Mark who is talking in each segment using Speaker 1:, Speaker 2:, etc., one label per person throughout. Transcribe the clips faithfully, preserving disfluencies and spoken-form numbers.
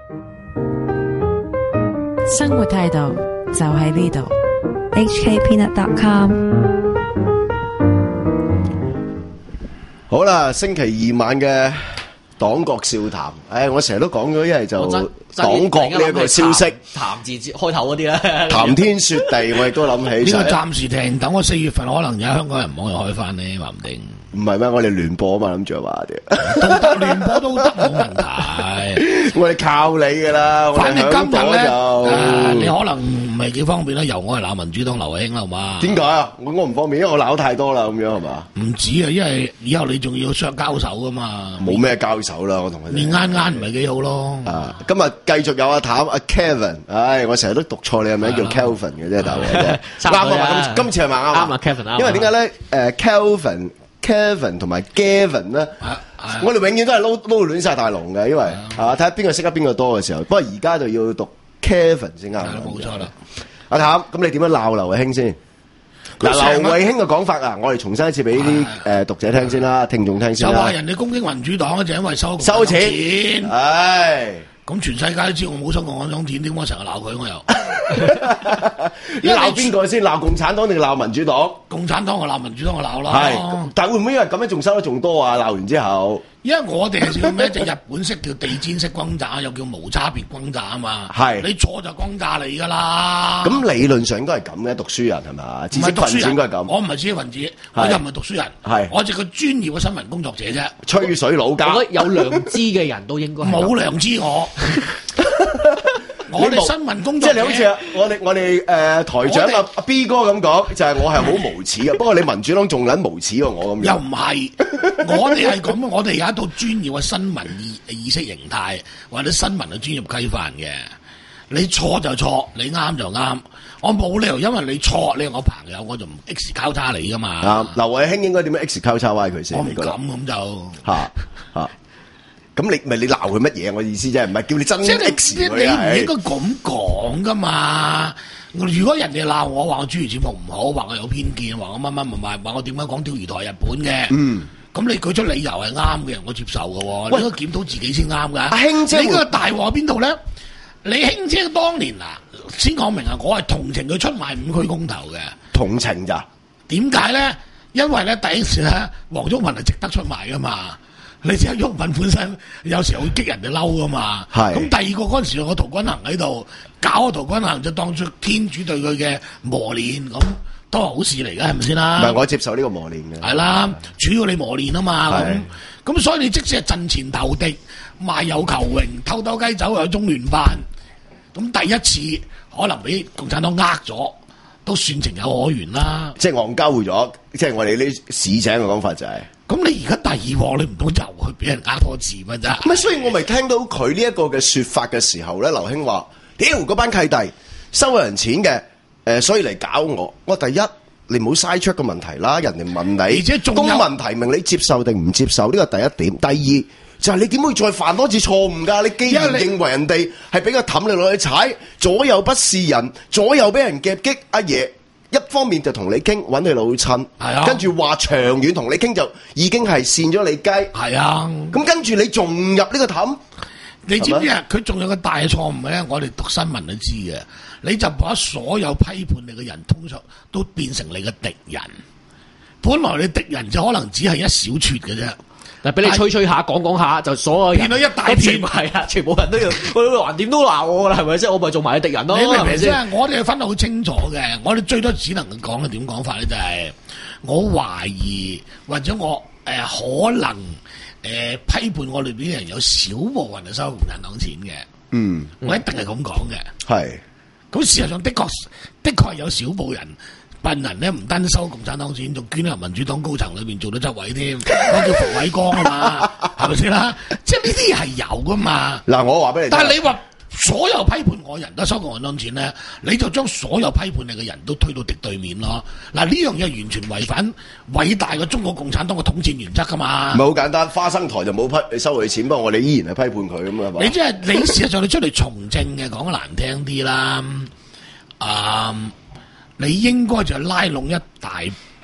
Speaker 1: 生活態度就喺呢度。
Speaker 2: H K peanut dot com。
Speaker 3: 好啦，星期二晚嘅黨國笑談，唉，我成日都講咗，一係就黨國呢一個消息，
Speaker 4: 談字開頭嗰啲咧，
Speaker 3: 談天說地，我亦都諗起。
Speaker 5: 呢個暫時停，等我四月份可能有香港人網又開翻呢，話唔定。
Speaker 3: 唔係咩？我哋聯播啊嘛，諗住話啲
Speaker 5: 都得聯播都得，冇問題。
Speaker 3: 我哋靠你噶啦，
Speaker 5: 反正今日咧，
Speaker 3: 誒，
Speaker 5: 你可能唔係幾方便啦。由我係鬧民主黨劉慧卿啦，好嘛？
Speaker 3: 點解啊？我我唔方便，因為我鬧太多啦，咁樣係嘛？
Speaker 5: 唔止啊，因為以後你仲要相交手噶嘛。
Speaker 3: 冇咩交手啦，我同佢哋。
Speaker 5: 面啱啱唔係幾好咯。
Speaker 3: 啊，今日繼續有阿譚阿 Kevin，唉，我成日都讀錯你個名叫 Kelvin 嘅啫，大佬。啱啊！今今次係咪啱啊？
Speaker 4: 啱啊 ，Kevin 啱。
Speaker 3: 因為點解咧？誒 Kelvin。Kevin 同埋 Gavin 咧，我哋永遠都係撈撈亂晒大龍嘅，因為啊睇下邊個識得邊個多嘅時候。不過而家就要讀 Kevin 先啱。
Speaker 5: 冇錯啦。
Speaker 3: 阿譚，咁你點樣鬧劉慧卿先？嗱，劉慧卿嘅講法啊，我哋重新一次俾啲誒讀者聽先啦，聽眾聽先啦。
Speaker 5: 就話人哋攻擊民主黨就因為收
Speaker 3: 收錢，唉。
Speaker 5: 咁全世界都知我冇收過嗰種錢，點解成日鬧佢我又？
Speaker 3: 你鬧邊個先？鬧共產黨定鬧民主黨？
Speaker 5: 共產黨我鬧，民主黨我鬧啦。
Speaker 3: 係，但會唔會因為咁樣仲收得仲多啊？鬧完之後，
Speaker 5: 因為我哋係叫咩？就日本式叫地氈式轟炸，又叫無差別轟炸啊嘛。係，你錯就轟炸你噶啦。
Speaker 3: 咁理論上應該係咁嘅，讀書人係嘛？知識分子應該係咁。
Speaker 5: 我唔係知識分子，我又唔係讀書人。係，我係個專業嘅新聞工作者啫。
Speaker 3: 吹水佬家，
Speaker 4: 我覺得有良知嘅人都應該
Speaker 5: 冇良知我。我哋新聞工作
Speaker 3: 即係你好似啊，我哋我哋誒、呃、台長阿阿 B 哥咁講，就係、是、我係好無恥嘅。不過你民主黨仲撚無恥過我咁樣。又唔係，我哋係咁，我哋有一套專業嘅新聞意意識形態，或者新聞嘅專業規範嘅。你錯就錯，你啱就啱。我冇理由因為你錯，你係我朋友，我就唔 X 交叉你噶嘛。啊，劉慧卿應該點樣 X 交叉 Y 佢先？我唔敢咁就嚇嚇。咁你咪你鬧佢乜嘢？我意思啫，唔係叫你真 X 佢啊！你唔應該咁講噶嘛。如果人哋鬧我話我主持節目唔好，話我有偏見，話我乜乜唔係，話我點解講釣魚台日本嘅？嗯，咁你舉出理由係啱嘅，我接受嘅喎。你應該檢討自己先啱㗎。阿卿姐，你個大鑊喺邊度咧？你卿姐當年啊，先講明啊，我係同情佢出賣五區公投嘅。同情咋？點解咧？因為咧第一時咧，黃毓民係值得出賣㗎嘛。你知阿毓民本身有時候會激人哋嬲噶嘛，咁第二個嗰陣時我陶君行喺度搞個陶君行就當出天主對佢嘅磨練，咁都係好事嚟嘅，係咪先啦？唔係我接受呢個磨練嘅，係啦，主要你磨練啊嘛，咁咁所以你即使係陣前投敵、賣友求榮、偷偷雞走有中聯辦，咁第一次可能俾共產黨呃咗，都算情有可原啦。即係戇鳩咗，即係我哋呢市井嘅講法就係、是。咁你而家第二鑊，你唔通又去俾人呃多次咩啫？唔係，所以我咪聽到佢呢一個嘅說法嘅時候咧，劉兄話：屌嗰班契弟收人錢嘅，誒、呃，所以嚟搞我。我第一，你唔好嘥出個問題啦，人哋問你，而且公民提名你接受定唔接受？呢個第一點。第二就係、是、你點會再犯多次錯誤㗎？你既然認為人哋係俾個氹你落去踩，左右不是人，左右俾人夾擊，阿爺。一方面就同你傾，揾你老襯，啊、跟住話長遠同你傾就已經係跣咗你雞。係啊，咁跟住你仲入呢個氹，你知唔知啊？佢仲有個大錯誤嘅咧，我哋讀新聞都知嘅。你就把所有批判你嘅人，通常都變成你嘅敵人。本來你敵人就可能只係一小撮嘅啫。嗱，俾你吹吹下，講講下，就所有人變到一大片，係啊，全部人都要，佢橫掂都鬧我噶啦，係咪先？我咪做埋你敵人咯，你明唔明先？我哋分得好清楚嘅，我哋最多只能講嘅點講法咧，就係、是、我懷疑或者我誒、呃、可能誒、呃、批判我哋邊啲人有少部分係收共產黨錢嘅，嗯，我一定係咁講嘅，係、嗯。咁事實上的確的確係有少部人。笨人咧唔單止收共產黨錢，仲捐入民主黨高層裏邊做咗執委添，嗰叫馮偉光啊嘛，係咪先啦？即係呢啲係有噶嘛。嗱，我話俾你聽，但係你話所有批判我人都收共產黨錢咧，你就將所有批判你嘅人都推到敵對面咯。嗱，呢樣嘢完全違反偉大嘅中國共產黨嘅統戰原則噶嘛。唔係好簡單，花生台就冇批收佢錢，不過我哋依然係批判佢咁啊嘛。你即係你事實上你出嚟從政嘅，講得難聽啲啦，啊、嗯。你應該就拉攏一大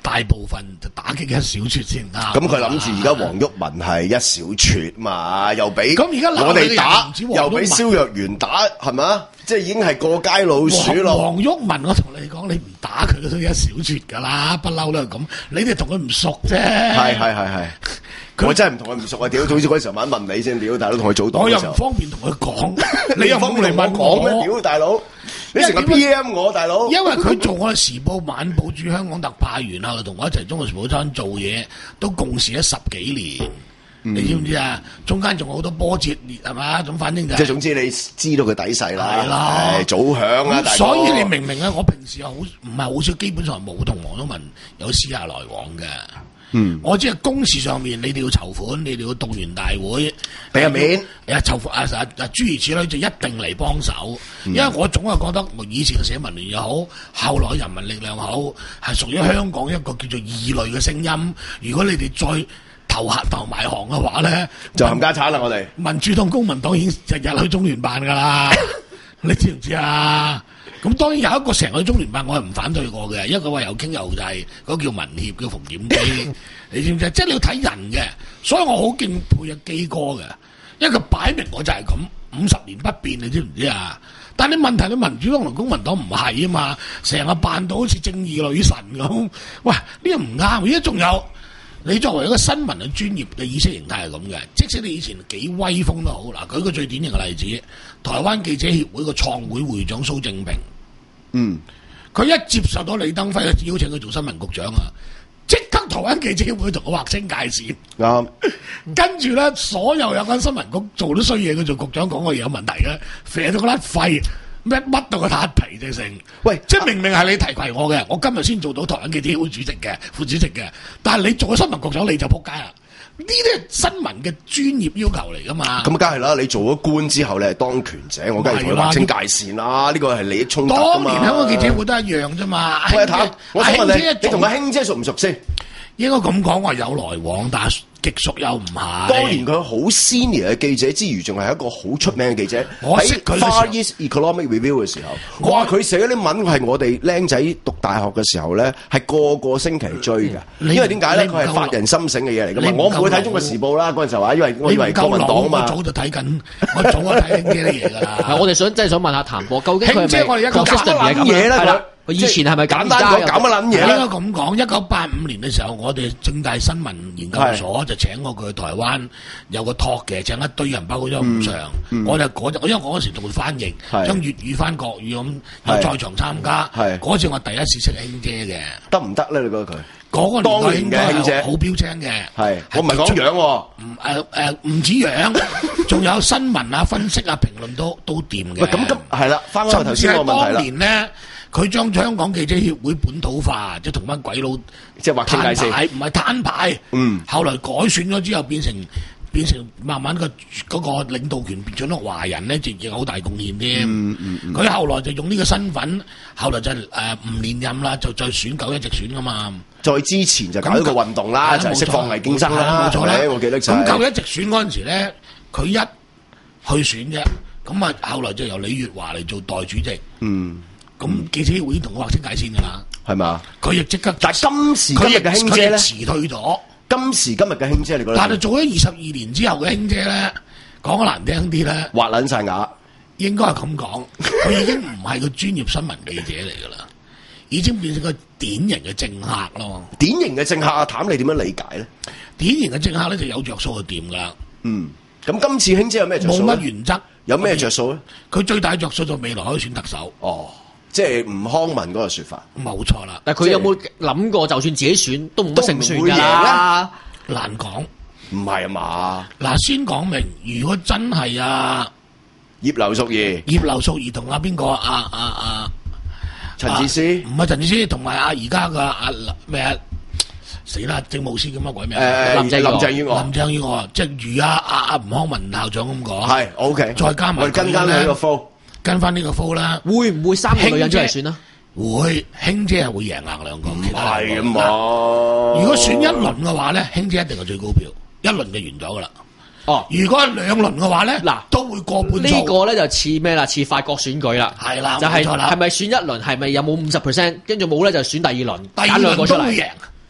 Speaker 5: 大部分就打擊一小撮先啦。
Speaker 3: 咁佢諗住而家黃毓民係一小撮嘛，又俾
Speaker 5: 咁而家
Speaker 3: 我哋打，又俾蕭若元打，係咪？即係已經係過街老鼠咯。
Speaker 5: 黃毓民，我同你講，你唔打佢都一小撮㗎啦，不嬲都係咁。你哋同佢唔熟啫。
Speaker 3: 係係係係。我真係唔同佢唔熟啊！屌，早知嗰時候晚問你先，屌大佬同佢組黨嘅時候，
Speaker 5: 我又唔方便同佢講，你又唔方便嚟問
Speaker 3: 我咩？屌大佬，你成個 P M 我大佬，
Speaker 5: 因為佢做我哋時報晚報駐香港特派員啊，同我一齊中國時報餐做嘢，都共事咗十幾年。你知唔知啊？中間仲有好多波折裂係嘛？咁反正就
Speaker 3: 即係總之你知道佢底細啦，
Speaker 5: 係啦，
Speaker 3: 早響啊！
Speaker 5: 所以你明唔明啊？我平時又好唔係好少，基本上冇同黃毓民有私下來往嘅。嗯，我只係公事上面，你哋要籌款，你哋要動員大會，
Speaker 3: 俾個面，
Speaker 5: 誒籌款啊啊啊諸如此類，就一定嚟幫手。嗯、因為我總係覺得，以前嘅社民聯又好，後來人民力量好，係屬於香港一個叫做異類嘅聲音。如果你哋再投客投埋行嘅話咧，
Speaker 3: 就冚家產啦！我哋
Speaker 5: 民主黨、公民黨已經日日去中聯辦噶啦，你知唔知啊？咁當然有一個成個中聯辦，我係唔反對過嘅。一個話又傾又滯，嗰個叫民協叫馮檢基，你知唔知？即係你要睇人嘅，所以我好敬佩阿基哥嘅，因為佢擺明我就係咁，五十年不變，你知唔知啊？但係你問題，你民主黨同公民黨唔係啊嘛，成日扮到好似正義女神咁，喂，呢個唔啱。而家仲有，你作為一個新聞嘅專業嘅意識形態係咁嘅，即使你以前幾威風都好，嗱，舉個最典型嘅例子，台灣記者協會個創會會長蘇正平。嗯，佢一接受到李登輝嘅邀請，佢做新聞局長啊，即刻台灣記者會同我劃清界線。啱、嗯，跟住咧，所有有間新聞局做啲衰嘢，佢做局長講嘅嘢有問題嘅，肥到嗰甩肺，咩乜到個撻皮啫成。喂，即係明明係你提攜我嘅，我今日先做到台灣記者會主席嘅副主席嘅，但係你做咗新聞局長你就仆街啦。呢啲係新聞嘅專業要求嚟噶嘛？咁梗係啦！你做咗官之後，你係當權者，我梗係同佢劃清界線啦。呢個係利益衝突㗎嘛。當年香港記者會都一樣啫嘛。喂，睇，我想問你，你同阿興姐熟唔熟先？應該咁講，話有來往，但係極熟又唔係。當年佢好 senior 嘅記者之餘，仲係一個好出名嘅記者。我識佢 Far East Economic Review 嘅時候，哇！佢寫嗰啲文係我哋僆仔讀大學嘅時候咧，係個個星期追㗎。因為點解咧？佢係發人深省嘅嘢嚟㗎嘛。我唔會睇中國時報啦，嗰陣時候話，因為我以為國民黨啊嘛。我早就睇緊，我早就睇緊呢啲嘢㗎啦。我哋想真係想問下譚博，究竟佢係咪講乜撚嘢咧？佢以前係咪簡單講搞乜撚嘢？應該咁講，一九八五年嘅時候，我哋政大新聞研究所就請我佢去台灣有個 talk 嘅，請一堆人包括咗伍常，我就嗰陣，因為我嗰時做翻譯，將粵語翻國語咁，有在場參加。嗰次我第一次識興姐嘅，得唔得咧？你覺得佢嗰個年代興姐好標青嘅，係我唔係講樣喎，唔誒誒唔止樣，仲有新聞啊、分析啊、評論都都掂嘅。喂，咁咁係啦，翻返頭先個問題啦。當年咧。佢將香港記者協會本土化，即係同班鬼佬即係劃清界線，唔係攤牌。嗯，後來改選咗之後，變成變成慢慢個嗰個領導權變咗咗華人咧，就亦有好大貢獻添。嗯嗯嗯。佢後來就用呢個身份，後來就誒唔連任啦，就再選九一直選噶嘛。再之前就搞一個運動啦，就係釋放魏京生啦。冇錯啦，我記得就係。咁九一直選嗰陣時咧，佢一去選啫，咁啊後來就由李月華嚟做代主席。嗯。咁記者會同我劃清界線㗎啦，係嘛？佢亦即刻，但係今時今日嘅興姐咧，辭退咗。今時今日嘅興姐，你覺得？但係做咗二十二年之後嘅興姐咧，講得難聽啲咧，滑撚晒牙。應該係咁講，佢已經唔係個專業新聞記者嚟㗎啦，已經變成個典型嘅政客咯。典型嘅政客，阿譚你點樣理解咧？典型嘅政客咧就有着數就掂㗎啦。嗯，咁今次興姐有咩着數？冇乜原則，有咩着數咧？佢最大着數就未來可以選特首。哦。即係吳康文嗰個説法，冇錯啦。但係佢有冇諗過，就算自己選都唔得勝算㗎啦？難講，唔係啊嘛。嗱，先講明，如果真係啊，葉劉淑儀、葉劉淑儀同阿邊個啊啊啊陳智思，唔係陳智思，同埋阿而家嘅阿咩啊死啦，政務司叫乜鬼名？誒林鄭林鄭月娥，林鄭月娥，即係如阿阿阿吳康文校長咁講，係 OK，再加埋跟翻佢個科。跟翻呢個鋪啦，會唔會三個女人出嚟選啊？會，興姐係會贏硬兩個，唔係啊嘛。如果選一輪嘅話咧，興姐一定係最高票，一輪就完咗噶啦。哦，如果係兩輪嘅話咧，嗱都會過半數。呢個咧就似咩啦？似法國選舉啦，係啦，就係係咪選一輪係咪有冇五十 percent？跟住冇咧就選第二輪，第二輪都會贏。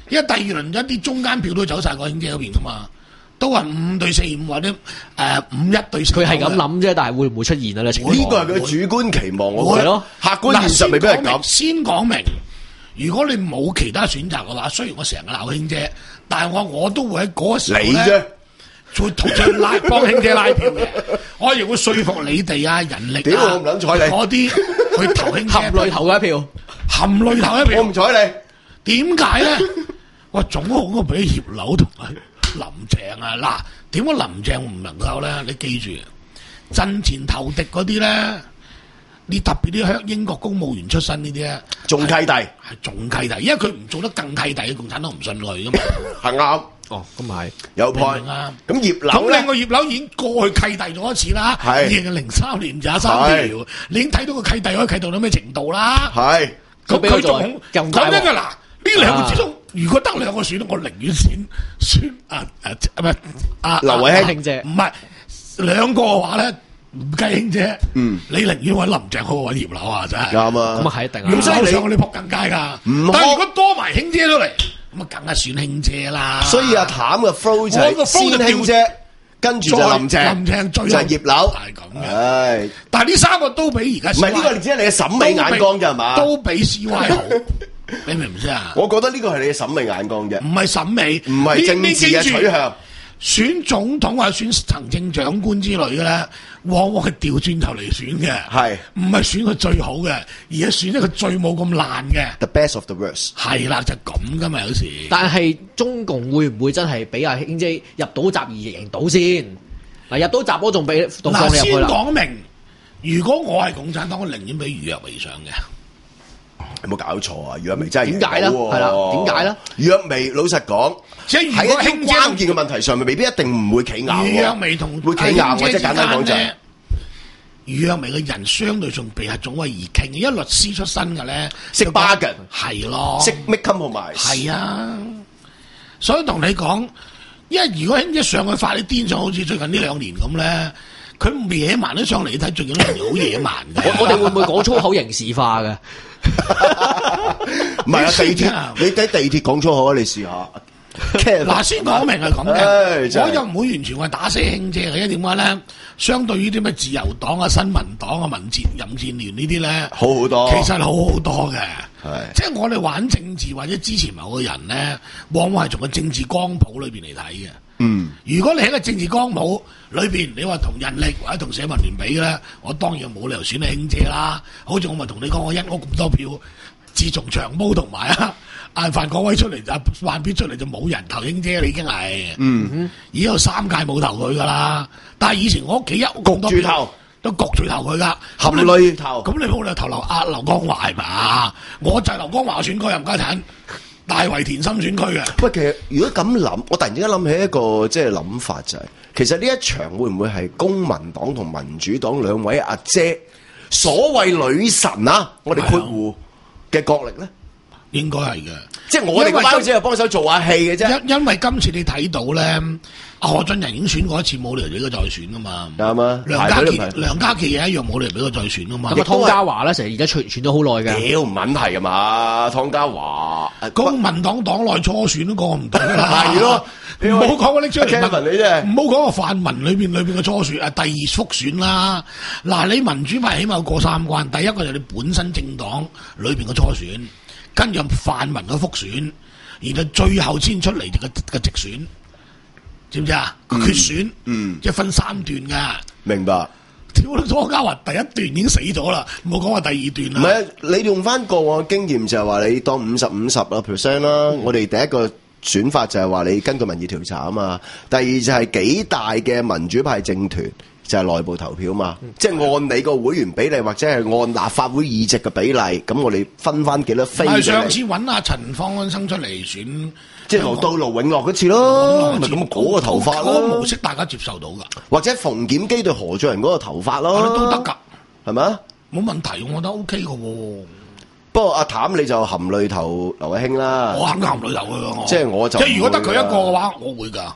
Speaker 5: 因為第二輪一啲中間票都走晒過興姐嗰邊噶嘛，都話五對四五或者誒五一對四。
Speaker 4: 佢係咁諗啫，但係會唔會出現啊？呢情況
Speaker 3: 呢個係佢主觀期望，我覺得
Speaker 4: 咯。
Speaker 3: 客觀現實未必係咁。
Speaker 5: 先講明，如果你冇其他選擇嘅話，雖然我成日鬧興姐，但係我我都會喺嗰個時候咧。會同佢拉幫興姐拉票嘅，我亦會說服你哋啊，人力啊，
Speaker 3: 屌我唔撚睬你
Speaker 5: 嗰啲去投興姐，
Speaker 4: 含淚投一票，
Speaker 5: 含淚投一票，
Speaker 3: 我唔睬
Speaker 5: 你。點解咧？我總好過俾葉劉同埋林鄭啊！嗱，點解林鄭唔能夠咧？你記住，陣前投敵嗰啲咧，你特別啲香英國公務員出身呢啲咧，
Speaker 3: 仲契弟，
Speaker 5: 係仲契弟，因為佢唔做得更契弟，共產黨唔信佢噶嘛，
Speaker 3: 係啱。
Speaker 4: 哦，咁咪
Speaker 3: 有 point
Speaker 5: 啊！
Speaker 3: 咁葉劉
Speaker 5: 咁
Speaker 3: 咧，
Speaker 5: 另外葉劉已經過去契弟咗一次啦，二零零三年廿三條，你已經睇到個契弟可以契到到咩程度啦？
Speaker 3: 係
Speaker 5: 咁佢仲
Speaker 4: 咁
Speaker 5: 講緊嘅嗱，呢兩個之中，如果得兩個選，我寧願選選啊啊唔係啊
Speaker 3: 劉慧卿
Speaker 4: 興姐，
Speaker 5: 唔係兩個嘅話咧，唔計興姐，
Speaker 3: 嗯，
Speaker 5: 你寧願揾林鄭好過揾葉劉啊，真係
Speaker 3: 啱啊！
Speaker 4: 咁啊係一定啊！
Speaker 5: 咁所以你我哋撲緊街㗎，但係如果多埋興姐都嚟。咁啊，梗係選興姐啦！
Speaker 3: 所以阿譚嘅 flow 就係先興姐，跟住就林鄭，
Speaker 5: 林鄭最
Speaker 3: 就係葉劉，
Speaker 5: 係咁嘅。
Speaker 3: 唉，
Speaker 5: 但係呢三個都比而家
Speaker 3: 唔係呢個，你只係你嘅審美眼光啫係嘛？
Speaker 5: 都比 C Y 好，你明唔明啊？
Speaker 3: 我覺得呢個係你嘅審美眼光啫，
Speaker 5: 唔係審美，
Speaker 3: 唔係政治嘅取向。
Speaker 5: 選總統或者選行政長官之類嘅咧，往往係調轉頭嚟選嘅，
Speaker 3: 係
Speaker 5: 唔係選個最好嘅，而係選一個最冇咁爛嘅。
Speaker 3: The best of the worst
Speaker 5: 係啦，就咁噶嘛，有時。
Speaker 4: 但係中共會唔會真係俾阿興姐入到閘而贏到先？嗱，入到閘我仲俾放你入去啦。
Speaker 5: 先講明，如果我係共產黨，我寧願俾余若薇上嘅。
Speaker 3: 有冇搞錯啊？余若薇真係
Speaker 4: 點解咧？係啦，點解咧？
Speaker 3: 余若薇老實講，
Speaker 5: 即係
Speaker 3: 喺一啲關鍵嘅問題上面，未必一定唔會企硬。
Speaker 5: 余若薇同
Speaker 3: 會企硬，或者簡單講就係
Speaker 5: 余若薇嘅人相對上比係總為而傾，因為律師出身嘅咧，
Speaker 3: 識 bargain
Speaker 5: 係咯，
Speaker 3: 識 make compromise
Speaker 5: 係啊。所以同你講，因為如果興姐上去發啲癲上，好似最近呢兩年咁咧，佢野蠻都上嚟，你睇最近兩年好野蠻嘅。
Speaker 4: 我哋會唔會講粗口刑事化嘅？
Speaker 3: 唔係啊，地鐵你睇地鐵講粗口啊，你試下。
Speaker 5: 嗱，先講明係咁嘅，
Speaker 3: 唉
Speaker 5: 我又唔會完全話打死興姐嘅，因為點解咧？相對於啲咩自由黨啊、新民黨啊、民建任建聯呢啲咧，
Speaker 3: 好好多，
Speaker 5: 其實好好多嘅。
Speaker 3: 係
Speaker 5: 即係我哋玩政治或者支持某個人咧，往往係從個政治光譜裏邊嚟睇嘅。
Speaker 3: 嗯，
Speaker 5: 如果你喺個政治光譜裏邊，你話同人力或者同社民聯比咧，我當然冇理由選你興姐啦。好似我咪同你講，我一屋咁多票，自從長毛同埋啊阿范國威出嚟，啊范必出嚟就冇人投興姐，你已經係，
Speaker 3: 嗯，
Speaker 5: 已經有三屆冇投佢噶啦。但係以前我屋企一屋咁多票
Speaker 3: 焗住投，
Speaker 5: 都焗住投佢噶，
Speaker 3: 含淚投。
Speaker 5: 咁你冇理由投劉阿劉江華係嘛？我就係劉江華選區任家產。大圍田心選區嘅。
Speaker 3: 喂，其實如果咁諗，我突然之間諗起一個即係諗法就係、是，其實呢一場會唔會係公民黨同民主黨兩位阿姐所謂女神啊？我哋括弧嘅角力咧，
Speaker 5: 應該係嘅。
Speaker 3: 即係我哋嗰班只係幫手做下戲嘅啫。
Speaker 5: 因因為今次你睇到咧，阿何俊仁已經選過一次，冇理由俾佢再選噶嘛。
Speaker 3: 啱啊，
Speaker 5: 梁家傑梁家傑亦一樣冇理由俾佢再選噶嘛。
Speaker 4: 咁啊，湯家驊咧，成日而家傳傳咗好耐嘅。
Speaker 3: 屌唔撚係㗎嘛，湯家驊
Speaker 5: 公民黨黨內初選都講唔到啦。
Speaker 3: 係咯，
Speaker 5: 唔好講我拎出嚟
Speaker 3: 問你啫，
Speaker 5: 唔好講個泛民裏邊裏邊嘅初選啊，第二複選啦。嗱，你民主派起碼過三關，第一個就係你本身政黨裏邊嘅初選，跟住泛民嘅複選，然後最後先出嚟嘅嘅直選，知唔知啊？
Speaker 3: 嗯、
Speaker 5: 決選，
Speaker 3: 嗯，
Speaker 5: 即係分三段噶。
Speaker 3: 明白。
Speaker 5: 屌你湯家驊第一段已經死咗啦，唔好講話第二段啦。
Speaker 3: 唔係，你用翻過往嘅經驗就係話你當五十五十啦 percent 啦。嗯、我哋第一個選法就係話你根據民意調查啊嘛。第二就係幾大嘅民主派政團就係內部投票嘛。嗯、即係按你個會員比例或者係按立法會議席嘅比例，咁我哋分翻幾多飛。
Speaker 5: 係上次揾阿陳方安生出嚟選。
Speaker 3: 即係到盧永樂嗰次咯，咪咁嗰個頭髮咯，
Speaker 5: 嗰個模式大家接受到噶，
Speaker 3: 或者馮檢基對何俊仁嗰個頭髮咯，
Speaker 5: 都得噶，
Speaker 3: 係咪啊？
Speaker 5: 冇問題，我覺得 O K 噶。
Speaker 3: 不過阿譚你就含淚投劉慧卿啦，
Speaker 5: 我肯含淚投佢，
Speaker 3: 即係我就
Speaker 5: 即係如果得佢一個嘅話，我會噶，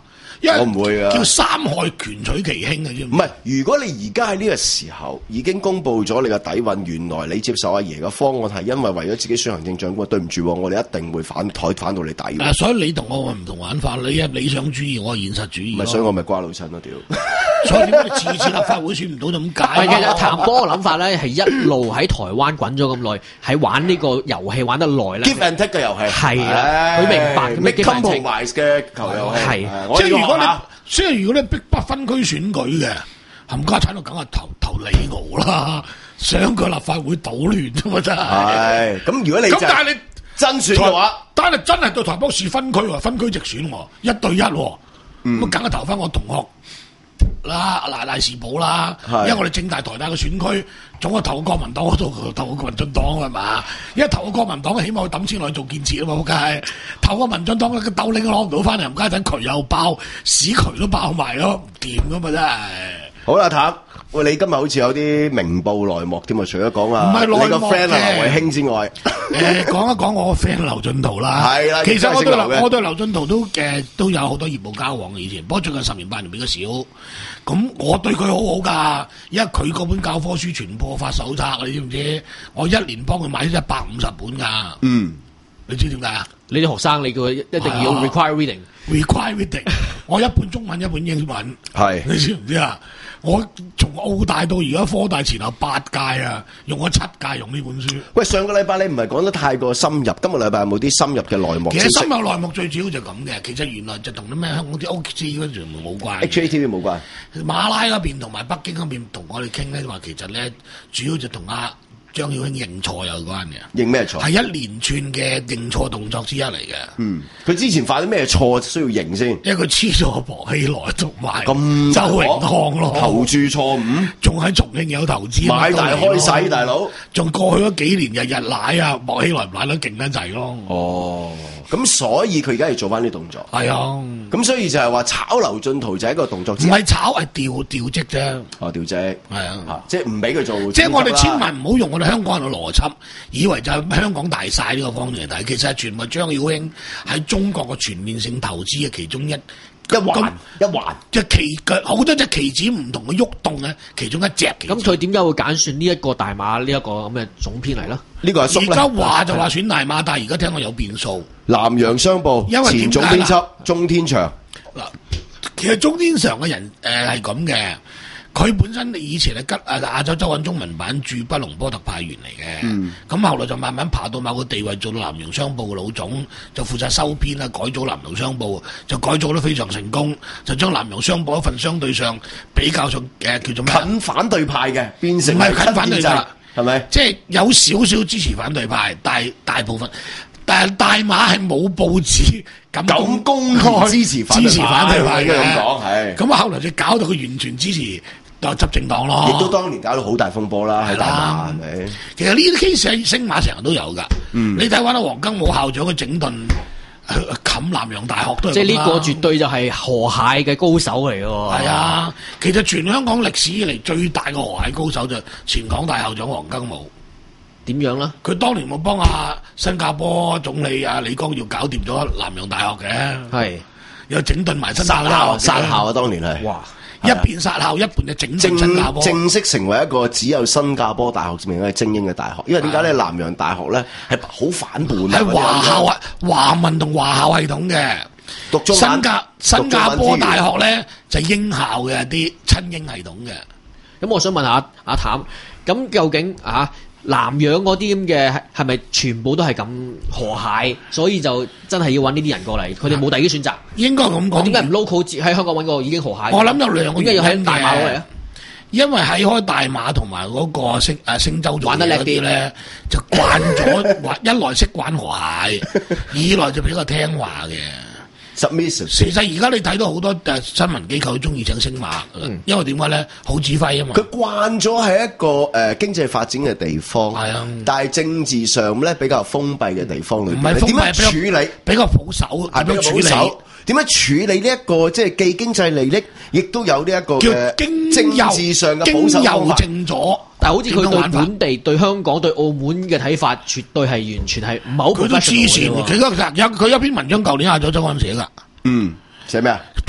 Speaker 5: 因為
Speaker 3: 我唔會啊
Speaker 5: 叫三害權取其輕嘅啫。
Speaker 3: 唔係，如果你而家喺呢個時候已經公布咗你個底蘊，原來你接受阿爺嘅方案係因為為咗自己選行政長官，對唔住，我哋一定會反台反到你底。
Speaker 5: 啊，所以你同我唔同玩法，你係理想主義，我係現實主義。
Speaker 3: 唔係，所以我咪瓜老襯咯，屌！
Speaker 5: 所以點解你次次立法會選唔到就咁解？
Speaker 4: 其實譚波嘅諗法咧係一路喺台灣滾咗咁耐，喺玩呢個遊戲玩得耐咧。
Speaker 3: Give and take 嘅遊戲
Speaker 4: 係啊，佢明白咩
Speaker 3: make compromise 嘅球遊戲。
Speaker 4: 係
Speaker 5: 即係如果你即係如果你逼不分區選舉嘅，冚家產度梗係投投李敖啦，想佢立法會搗亂啫嘛，真係。
Speaker 3: 係咁，如果你
Speaker 5: 咁但係你
Speaker 3: 真選嘅話，
Speaker 5: 但係真係對台北市分區喎，分區直選喎，一對一喎，咁梗係投翻我同學啦，賴賴士寶啦，因為我哋政大台大嘅選區，總係投國民黨嗰度，投個民進黨係嘛？因為投個國民黨，起碼要抌錢落去做建設啊嘛，好計。投個民進黨個斗零都攞唔到翻嚟，唔家陣渠又爆，屎渠都爆埋咯，唔掂噶嘛真係。
Speaker 3: 好啦，譚，喂，你今日好似有啲明報內幕添啊！除咗講啊，
Speaker 5: 唔係內幕嘅
Speaker 3: 你個 friend 啊劉慧卿之外，
Speaker 5: 誒講一講我個 friend 劉進圖啦。
Speaker 3: 係啦
Speaker 5: 其實我對
Speaker 3: 都係姓劉嘅
Speaker 5: 劉我對劉進圖都誒都有好多業務交往嘅以前，不過最近十年八年比較少。咁我對佢好好㗎，因為佢嗰本教科書傳播法手冊，你知唔知？我一年幫佢買咗一百五十本㗎。嗯，你知點解啊？
Speaker 4: 你啲學生你叫佢一定要 require reading。
Speaker 5: require reading， 我一本中文一本英文，
Speaker 3: 係
Speaker 5: 你知唔知啊？我從澳大到而家科大前後八屆啊，用咗七屆用呢本書。
Speaker 3: 喂，上個禮拜你唔係講得太過深入，今個禮拜有冇啲深入嘅內幕？
Speaker 5: 其實深入內幕最主要就咁嘅，其實原來就同啲咩香港啲 O K 嗰啲冇關
Speaker 3: H A T V 冇關。
Speaker 5: 馬拉嗰邊同埋北京嗰邊同我哋傾咧，話其實咧主要就同阿張曉卿認錯有關嘅。
Speaker 3: 認咩錯？
Speaker 5: 係一連串嘅認錯動作之一嚟嘅。
Speaker 3: 嗯，佢之前犯啲咩錯需要認先？
Speaker 5: 因為佢黐咗薄熙來同埋
Speaker 3: 咁
Speaker 5: 周永康咯，
Speaker 3: 投注錯誤，
Speaker 5: 仲喺重慶有投資，
Speaker 3: 買大開細，大佬。
Speaker 5: 仲過去咗幾年，日日奶啊，薄熙來奶得勁得滯咯。
Speaker 3: 哦，咁所以佢而家要做翻啲動作。
Speaker 5: 係啊，
Speaker 3: 咁所以就係話炒劉進圖就係一個動作之一。
Speaker 5: 唔係炒，係調調職啫。
Speaker 3: 哦，調職
Speaker 5: 係啊，
Speaker 3: 嚇，即係唔俾佢做。
Speaker 5: 即係我哋千萬唔好用我哋香港人嘅邏輯，以為就係香港大晒呢個方面嚟睇，其實係全部張曉卿喺中國嘅全面性投資嘅其中一一
Speaker 3: 環一環，
Speaker 5: 即係棋嘅好多隻棋子唔同嘅喐動咧，其中一隻。
Speaker 4: 咁佢點解會揀選呢一個大馬呢一個咁嘅總編嚟咧？
Speaker 3: 呢個係叔咧。
Speaker 5: 而家話就話選大馬，但係而家聽講有變數。
Speaker 3: 南洋商報前總編輯鍾天祥
Speaker 5: 嗱，其實鍾天祥嘅人誒係咁嘅。佢本身以前係吉誒亞洲週刊中文版駐吉隆坡特派員嚟嘅，咁、嗯、後來就慢慢爬到某個地位，做到南洋商報嘅老總，就負責收編啦，改組南洋商報，就改組得非常成功，就將南洋商報一份相對上比較上誒、呃、叫做咩
Speaker 3: 近反對派嘅變成
Speaker 5: 唔係近反對派，
Speaker 3: 係咪？
Speaker 5: 即係有少少支持反對派，但係大部分，但係大馬係冇報紙咁公開支持反對派嘅咁講，係咁啊，後來就搞到佢完全支持。就執政黨咯，
Speaker 3: 亦都當年搞到好大風波啦，喺大馬係咪？
Speaker 5: 其實呢啲 case 喺星馬成日都有㗎。嗯、你睇翻阿黃根武校長嘅整頓冚南洋大學都係。即係
Speaker 4: 呢個絕對就係河蟹嘅高手嚟㗎喎。
Speaker 5: 係啊，其實全香港歷史以嚟最大嘅河蟹高手就前港大校長黃根武。
Speaker 4: 點樣咧？佢
Speaker 5: 當年冇幫阿新加坡總理阿李光耀搞掂咗南洋大學嘅，係又整頓埋新加坡
Speaker 3: 殺校啊！當年係哇。
Speaker 5: 一邊殺校，一邊就整正新加坡，
Speaker 3: 正式成為一個只有新加坡大學名嘅精英嘅大學。因為點解咧？南洋大學咧係好反叛，
Speaker 5: 係華校啊，華文同華校系統嘅。
Speaker 3: 讀中
Speaker 5: 新加新加坡大學咧就係英校嘅啲親英系統嘅。
Speaker 4: 咁我想問下阿譚，咁究竟啊？南洋嗰啲咁嘅係咪全部都係咁河蟹？所以就真係要揾呢啲人過嚟，佢哋冇第二啲選擇。應該咁講。點解唔 local 喺香港揾個已經河蟹？我諗有兩個原因。點解要喺大馬攞嚟啊？因為喺開大馬同埋嗰個星誒星洲玩得叻啲咧，就慣咗一來識玩河蟹，二來就比較聽話嘅。
Speaker 3: Submissive。
Speaker 5: 其實而家你睇到好多誒新聞機構都中意請星馬，嗯、因為點解咧？好指揮啊嘛。佢
Speaker 3: 慣咗係一個誒、呃、經濟發展嘅地方，係啊，但係政治上咧比較封閉嘅地方裏邊，唔係點樣處理？比較保守，點樣處理？點樣處理呢一個即係既經濟利益，亦都有呢一個嘅政治上嘅保守方法。
Speaker 5: 正咗，
Speaker 4: 但係好似佢對本地、對香港、對澳門嘅睇法，絕對係完全係唔係好。佢都支持，佢佢有佢一篇文章，舊年下晝周刊寫㗎。
Speaker 3: 嗯，寫咩啊？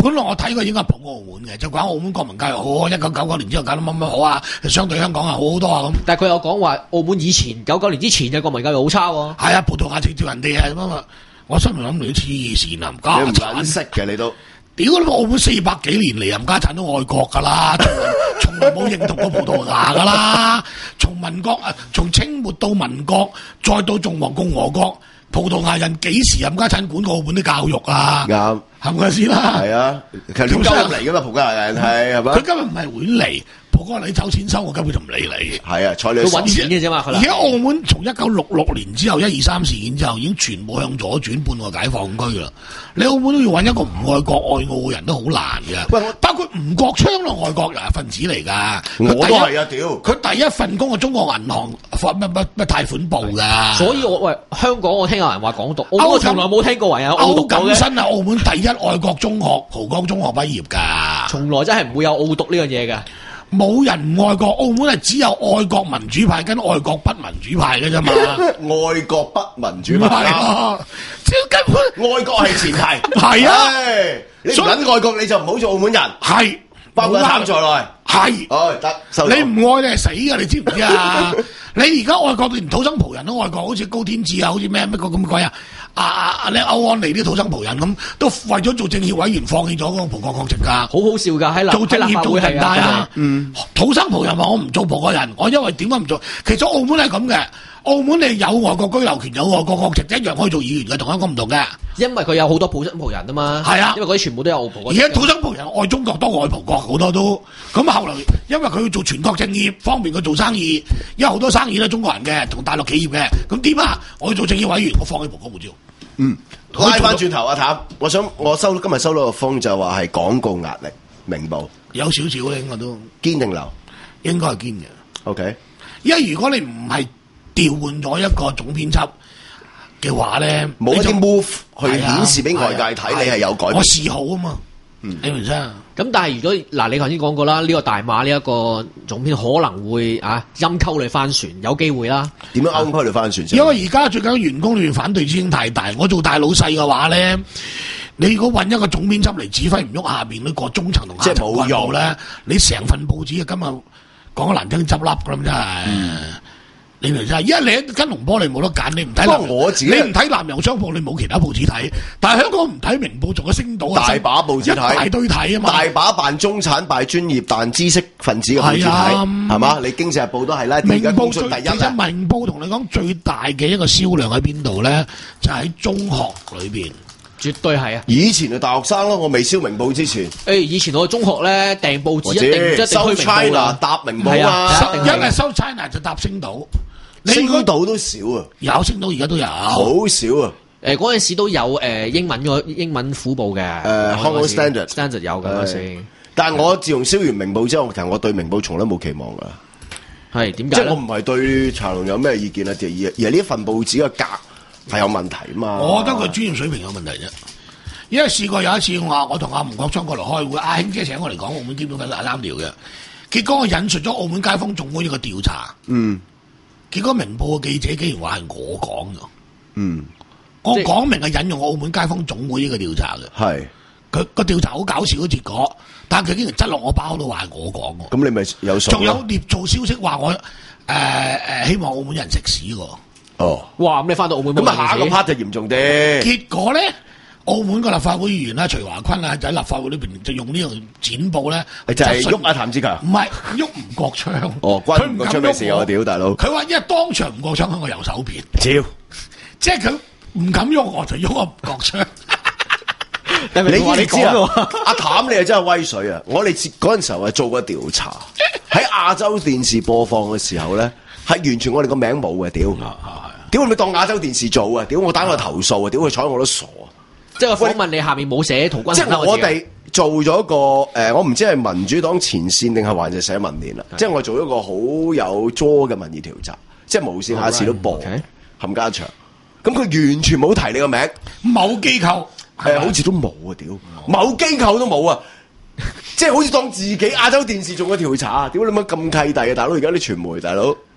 Speaker 5: 本來我睇過應該係捧澳門嘅，就講澳門國民教育好，一九九九年之後搞得乜乜好啊，相對香港係好好多啊咁。
Speaker 4: 但係佢有講話澳門以前九九年之前嘅國民教育好差喎。
Speaker 5: 係啊，葡萄牙直接人哋啊咁啊，我心諗你都黐線啊，唔家
Speaker 3: 你唔
Speaker 5: 產
Speaker 3: 撚識嘅你都。
Speaker 5: 屌你澳門四百幾年嚟，冚家產都愛國噶啦，從來冇認同過葡萄牙噶啦。從民國啊，從清末到民國，再到中華共和國，葡萄牙人幾時冚家產管過澳門啲教育啊？
Speaker 3: 啱，
Speaker 5: 係咪先啦？
Speaker 3: 係啊，其實亂鳩嚟噶嘛，葡萄牙人係係咪？
Speaker 5: 佢今日唔係會嚟，葡萄牙你走錢收，我根本就唔理你。
Speaker 3: 係啊，睬你
Speaker 4: 佢揾錢嘅啫嘛。
Speaker 5: 而家澳門從一九六六年之後一二三事件之後，已經全部向左轉半個解放區啦。你澳門都要揾一個唔愛國愛澳嘅人都好難嘅。喂，包括吳國昌都愛國人分子嚟㗎。
Speaker 3: 我都係啊，屌！
Speaker 5: 佢第一份工係中國銀行發乜乜乜貸款部㗎。
Speaker 4: 所以我喂香港，我聽有人話港獨，澳門從來冇聽過人有澳獨嘅。
Speaker 5: 歐錦新係澳門第一愛國中學濠江中學畢業㗎。
Speaker 4: 從來真係唔會有澳獨呢樣嘢㗎。
Speaker 5: 冇人唔愛國，澳門係只有愛國民主派跟愛國不民主派嘅啫嘛。
Speaker 3: 愛國不民主派
Speaker 5: 啊！即根本
Speaker 3: 愛國係前提。
Speaker 5: 係啊，
Speaker 3: 你唔撚愛國你就唔好做澳門人。
Speaker 5: 係，
Speaker 3: 包括譚在內。
Speaker 5: 係。
Speaker 3: 哦，得。
Speaker 5: 你唔愛你係死㗎，你知唔知啊？你而家愛國連土生葡人都愛國，好似高天賜啊，好似咩乜個咁鬼啊！啊啊啊！你歐安利啲土生葡人咁，都為咗做政協委員放棄咗嗰個葡國國籍㗎，
Speaker 4: 好好笑㗎！喺
Speaker 5: 做政協做人大啊！嗯，土生葡人話我唔做葡國人，我因為點解唔做？其實澳門係咁嘅，澳門你有外國居留權，有外國國籍，一樣可以做議員嘅，同香港唔同嘅。
Speaker 4: 因為佢有好多土生葡人啊嘛。係啊，因為嗰啲全部都有澳葡國籍。
Speaker 5: 而家土生葡人愛中國多過愛葡國好多都。咁後來因為佢要做全國政協，方便佢做生意，因為好多生意都係中國人嘅，同大陸企業嘅。咁點啊？我要做政協委員，我放棄葡國護照。
Speaker 3: 嗯，拉翻轉頭啊，譚，我想我收今日收到個風就話係廣告壓力，明報
Speaker 5: 有少少咧，我都
Speaker 3: 堅定流，
Speaker 5: 應該係堅嘅。
Speaker 3: OK，
Speaker 5: 因為如果你唔係調換咗一個總編輯嘅話咧，
Speaker 3: 冇一啲 move 去顯示俾外界睇，你係有改變。
Speaker 5: 我示好啊嘛，嗯、你明唔明啊？
Speaker 4: 咁但係如果嗱，你頭先講過啦，呢、這個大馬呢一個總編可能會啊陰溝你翻船，有機會啦。點樣陰溝你翻船先？因為而家最近員工裏面反對之聲太大，我做大老細嘅話咧，你如果揾一個總編輯嚟指揮唔喐下邊呢個中層同下層幹部咧，你成份報紙啊今日講得難聽執笠㗎啦，真係。嗯你明唔明？因為你跟龍波你冇得揀，你唔睇南我自己你唔睇南洋商報，你冇其他報紙睇。但係香港唔睇明報，仲有星島大把報紙睇，一大堆睇啊嘛。大把辦中產、辦專業、辦知識分子嘅報紙睇，係嘛？你經濟日報都係啦。明報最第一其實明報同你講最大嘅一個銷量喺邊度咧？就喺、是、中學裏邊，絕對係啊！以前係大學生咯，我未燒明報之前。誒、欸，以前我中學咧訂報紙一定一定收 China 搭明報啊，一係收 China 就搭星島。星島都少啊，有星島而家都有，好少啊。誒嗰陣時都有誒、呃、英文個英文虎報嘅，誒、呃、香港 Standard Standard 有㗎嗰時。但係我自從燒完明報之後，其實我對明報從來冇期望㗎。係點解？即係我唔係對茶龍有咩意見啊，而而係呢一份報紙嘅格係有問題啊嘛。我覺得佢專業水平有問題啫。因為試過有一次我話我同阿吳國昌過嚟開會，阿興姐請我嚟講澳門基本法係啱聊嘅，結果我引述咗澳門街坊總會呢個調查。嗯。結果明報嘅記者竟然話係我講嘅，嗯，我講明係引用澳門街坊總會呢個調查嘅，係佢個調查好搞笑嘅結果，但係佢竟然執落我包都話係我講嘅，咁你咪有數？仲有捏造消息話我誒誒、呃、希望澳門人食屎喎，哦，哇！咁你翻到澳門咁啊，下一個 part 就嚴重啲。結果咧，澳門個立法會議員啦，徐華坤啊，就喺立法會裏邊就用呢個剪報咧，就係喐阿譚志強，唔係喐吳國昌。哦，關吳國昌咩事啊？我屌大佬！佢話因為當場吳國昌喺我右手邊，屌，即係佢唔敢喐我，就喐阿吳國昌。你你知啊？阿譚你係真係威水啊！我哋嗰陣時候係做過調查，喺亞洲電視播放嘅時候咧，係完全我哋個名冇嘅，屌，屌你咪當亞洲電視做啊！屌我打個投訴啊！屌佢睬我都傻。即係我訪問你下面冇寫陶君行，即係我哋做咗個誒、呃，我唔知係民主黨前線定係還是社民連啦。即係我做一個好有 draw 嘅民意調查，即係無線下次都播冚家祥。咁佢完全冇提你個名，某機構係好似都冇啊！屌，某機構都冇啊！即係好似當自己亞洲電視做個調查，屌你乜咁契弟啊！大佬而家啲傳媒大佬。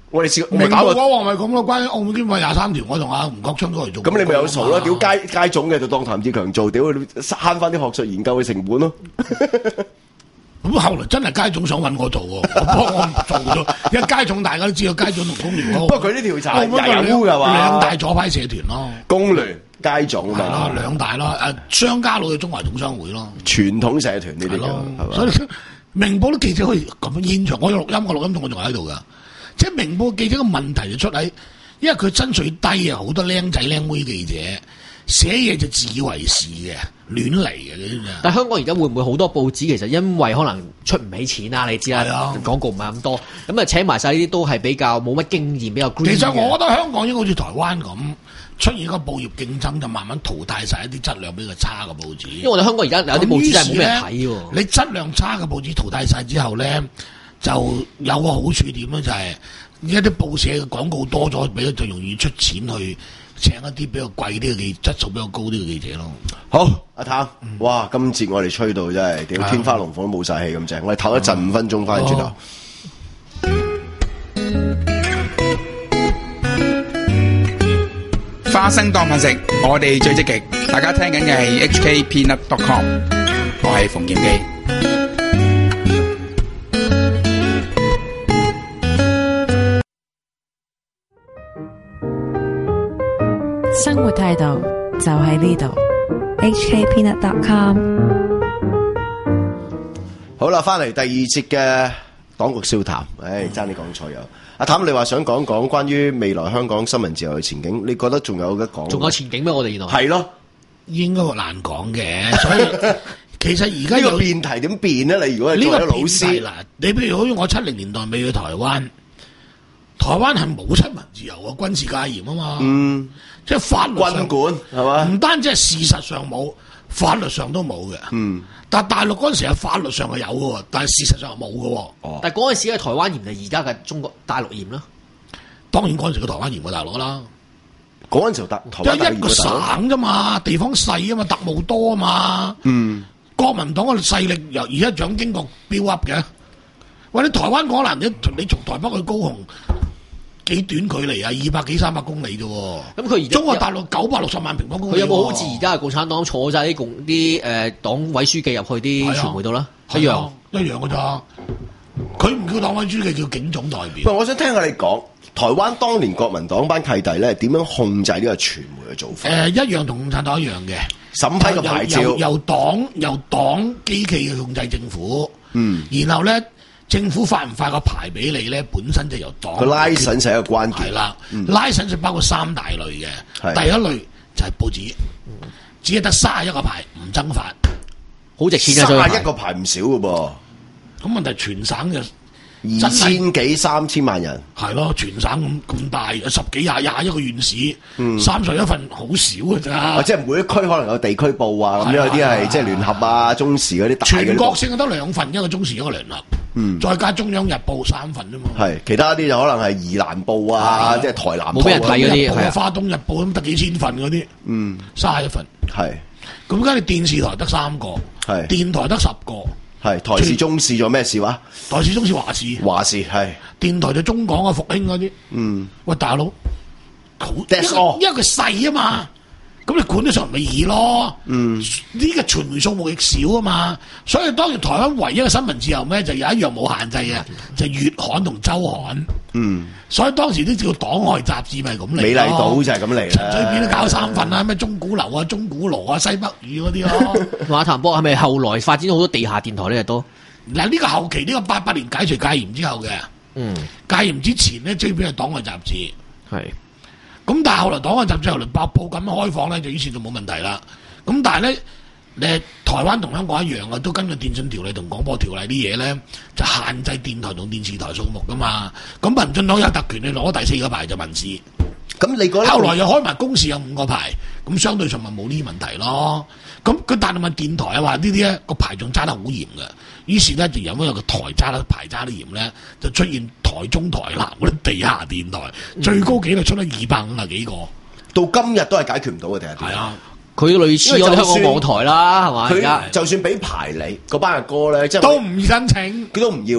Speaker 3: 我哋試
Speaker 5: 明報嗰話咪咁咯，關於澳門基本法廿三條，我同阿吳國昌都嚟做。
Speaker 3: 咁你咪有數咯？屌街街總嘅就當譚志強做，屌慳翻啲學術研究嘅成本咯。
Speaker 5: 咁後來真係街總想揾我做喎，我幫我唔做咗，因為街總大家都知道街總同工聯嗰個。
Speaker 3: 不過佢呢條查係廿污㗎嘛，
Speaker 5: 兩大左派社團咯，
Speaker 3: 工聯街總
Speaker 5: 係咯，兩大咯，誒商家佬嘅中華總商會咯，
Speaker 3: 傳統社團呢啲咯，
Speaker 5: 所以明報啲記者可以咁現場，我有錄音，個錄音筒我仲喺度㗎。即係明報記者嘅問題就出喺，因為佢薪水低啊，好多僆仔僆妹記者寫嘢就自以為是嘅，亂嚟嘅嗰啲。
Speaker 4: 但係香港而家會唔會好多報紙其實因為可能出唔起錢啊？你知啦，廣告唔係咁多，咁啊請埋晒呢啲都係比較冇乜經驗，比較 green 嘅。
Speaker 5: 其實我覺得香港應該好似台灣咁出現一個報業競爭，就慢慢淘汰晒一啲質量比較差嘅報紙。因
Speaker 4: 為我哋香港而家有啲報紙真係冇咩人睇喎。
Speaker 5: 你質量差嘅報紙淘汰晒之後咧，就有個好處點咧，就係而家啲報社嘅廣告多咗，比較就容易出錢去請一啲比較貴啲嘅記，質素比較高啲嘅記者咯。
Speaker 3: 好，阿譚，嗯、哇，今節我哋吹到真係屌天花龍鳳都冇晒氣咁正，我哋唞一陣五分鐘翻轉頭。
Speaker 6: 花生當飯食，我哋最積極。大家聽緊嘅係 H K Peanut dot com， 我係馮檢基。
Speaker 1: 生活態度就喺呢度
Speaker 2: H K Peanut dot com。
Speaker 3: 好啦，翻嚟第二節嘅黨局笑談，唉，爭啲講錯又。阿譚，你話想講講關於未來香港新聞自由嘅前景，你覺得仲有得講？
Speaker 4: 仲有前景咩？我哋原來
Speaker 3: 係咯，
Speaker 5: 應該難講嘅。所以其實而家
Speaker 3: 呢個辯題點變咧？你如果係做咗老師
Speaker 5: 嗱，你譬如好似我七零年代未去台灣，台灣係冇新聞自由啊，軍事戒嚴啊嘛。嗯。即係法律上
Speaker 3: 軍管係嘛？
Speaker 5: 唔單止係事實上冇，法律上都冇嘅。嗯，但係大陸嗰陣時係法律上係有嘅，但係事實上係冇嘅。
Speaker 4: 哦，但係嗰陣時嘅台灣嚴定而家嘅中國大陸嚴啦。
Speaker 5: 當然嗰陣時嘅台灣嚴過大陸啦。
Speaker 3: 嗰陣時大台灣
Speaker 5: 一個省啫嘛，地方細啊嘛，特務多啊嘛。嗯，國民黨嘅勢力由而家蔣經國 build up 嘅。喂，你台灣可能你你從台北去高雄。幾短距離啊，二百幾三百公里啫。咁佢而中國大陸九百六十萬平方公里。
Speaker 4: 佢有冇好似而家嘅共產黨坐晒啲共啲誒黨委書記入去啲傳媒度啦？一樣
Speaker 5: 一樣嘅咋？佢唔叫黨委書記，叫警總代表。
Speaker 3: 喂，我想聽下你講，台灣當年國民黨班契弟咧點樣控制呢個傳媒嘅做法？誒、
Speaker 5: 呃，一樣同共產黨一樣嘅。
Speaker 3: 審批個牌照
Speaker 5: 由由黨由黨機器去控制政府。嗯，然後咧。政府發唔發個牌俾你咧，本身就由黨。個
Speaker 3: license 係一個關鍵。
Speaker 5: 係啦、嗯、，license 包括三大類嘅。第一類就係報紙，嗯、只係得卅一個牌，唔增發，
Speaker 4: 好值錢嘅。
Speaker 3: 卅一個牌唔少嘅噃。
Speaker 5: 咁問題全省就
Speaker 3: 二千幾三千萬人。
Speaker 5: 係咯，全省咁咁大，十幾廿廿一個縣市，三十一份好少嘅咋。
Speaker 3: 即係每一區可能有地區報啊，咁樣有啲係即係聯合啊、中時嗰啲大嘅。
Speaker 5: 全國性得兩份，一個中時一個聯合。嗯，再加中央日報三份啫嘛，
Speaker 3: 係其他啲就可能係宜蘭報啊，即係台南報
Speaker 4: 冇俾人睇嗰啲，
Speaker 5: 係花東日報咁得幾千份嗰啲，嗯，卅一份，係，咁而家你電視台得三個，係，電台得十個，係，
Speaker 3: 台視中視做咩事話？
Speaker 5: 台視中視華視，華視係，電台就中港啊復興嗰啲，嗯，喂大佬，好，因為佢細啊嘛。咁你管得上咪易咯？嗯，呢個傳媒數目亦少啊嘛，所以當然台灣唯一嘅新聞自由咩就有一樣冇限制嘅，就係、月刊同週刊。嗯，所以當時都叫黨外雜誌咪咁嚟咯。美麗島就係咁嚟啦。陳水扁都搞三份啊，咩中古樓啊、中古羅啊、西北語嗰啲咯。
Speaker 4: 馬談波係咪後來發展好多地下電台呢？都
Speaker 5: 嗱呢個後期呢、呢個八八年解除戒嚴之後嘅，嗯，戒嚴之前呢，最邊係黨外雜誌係。咁但係後來黨外雜誌後來爆報咁開放咧，就於是就冇問題啦。咁但係咧，誒台灣同香港一樣啊，都根據電信條例同廣播條例啲嘢咧，就限制電台同電視台數目噶嘛。咁民進黨有特權，你攞第四個牌就民視。咁你覺得後來又開埋公視有五個牌，咁相對上咪冇呢啲問題咯。咁佢但係問電台啊話呢啲咧個牌仲揸得好嚴嘅，於是咧就有冇個台揸得牌揸得嚴咧，就出現台中台南嗰啲地下電台，嗯、最高紀錄出咗二百五十幾個，到今日都係解決唔到嘅地下電台。係啊，
Speaker 4: 佢類似我哋香港網台啦，係嘛？
Speaker 3: 佢就算俾牌你嗰班嘅歌咧，即係
Speaker 5: 都唔申請，
Speaker 3: 佢都唔要啊。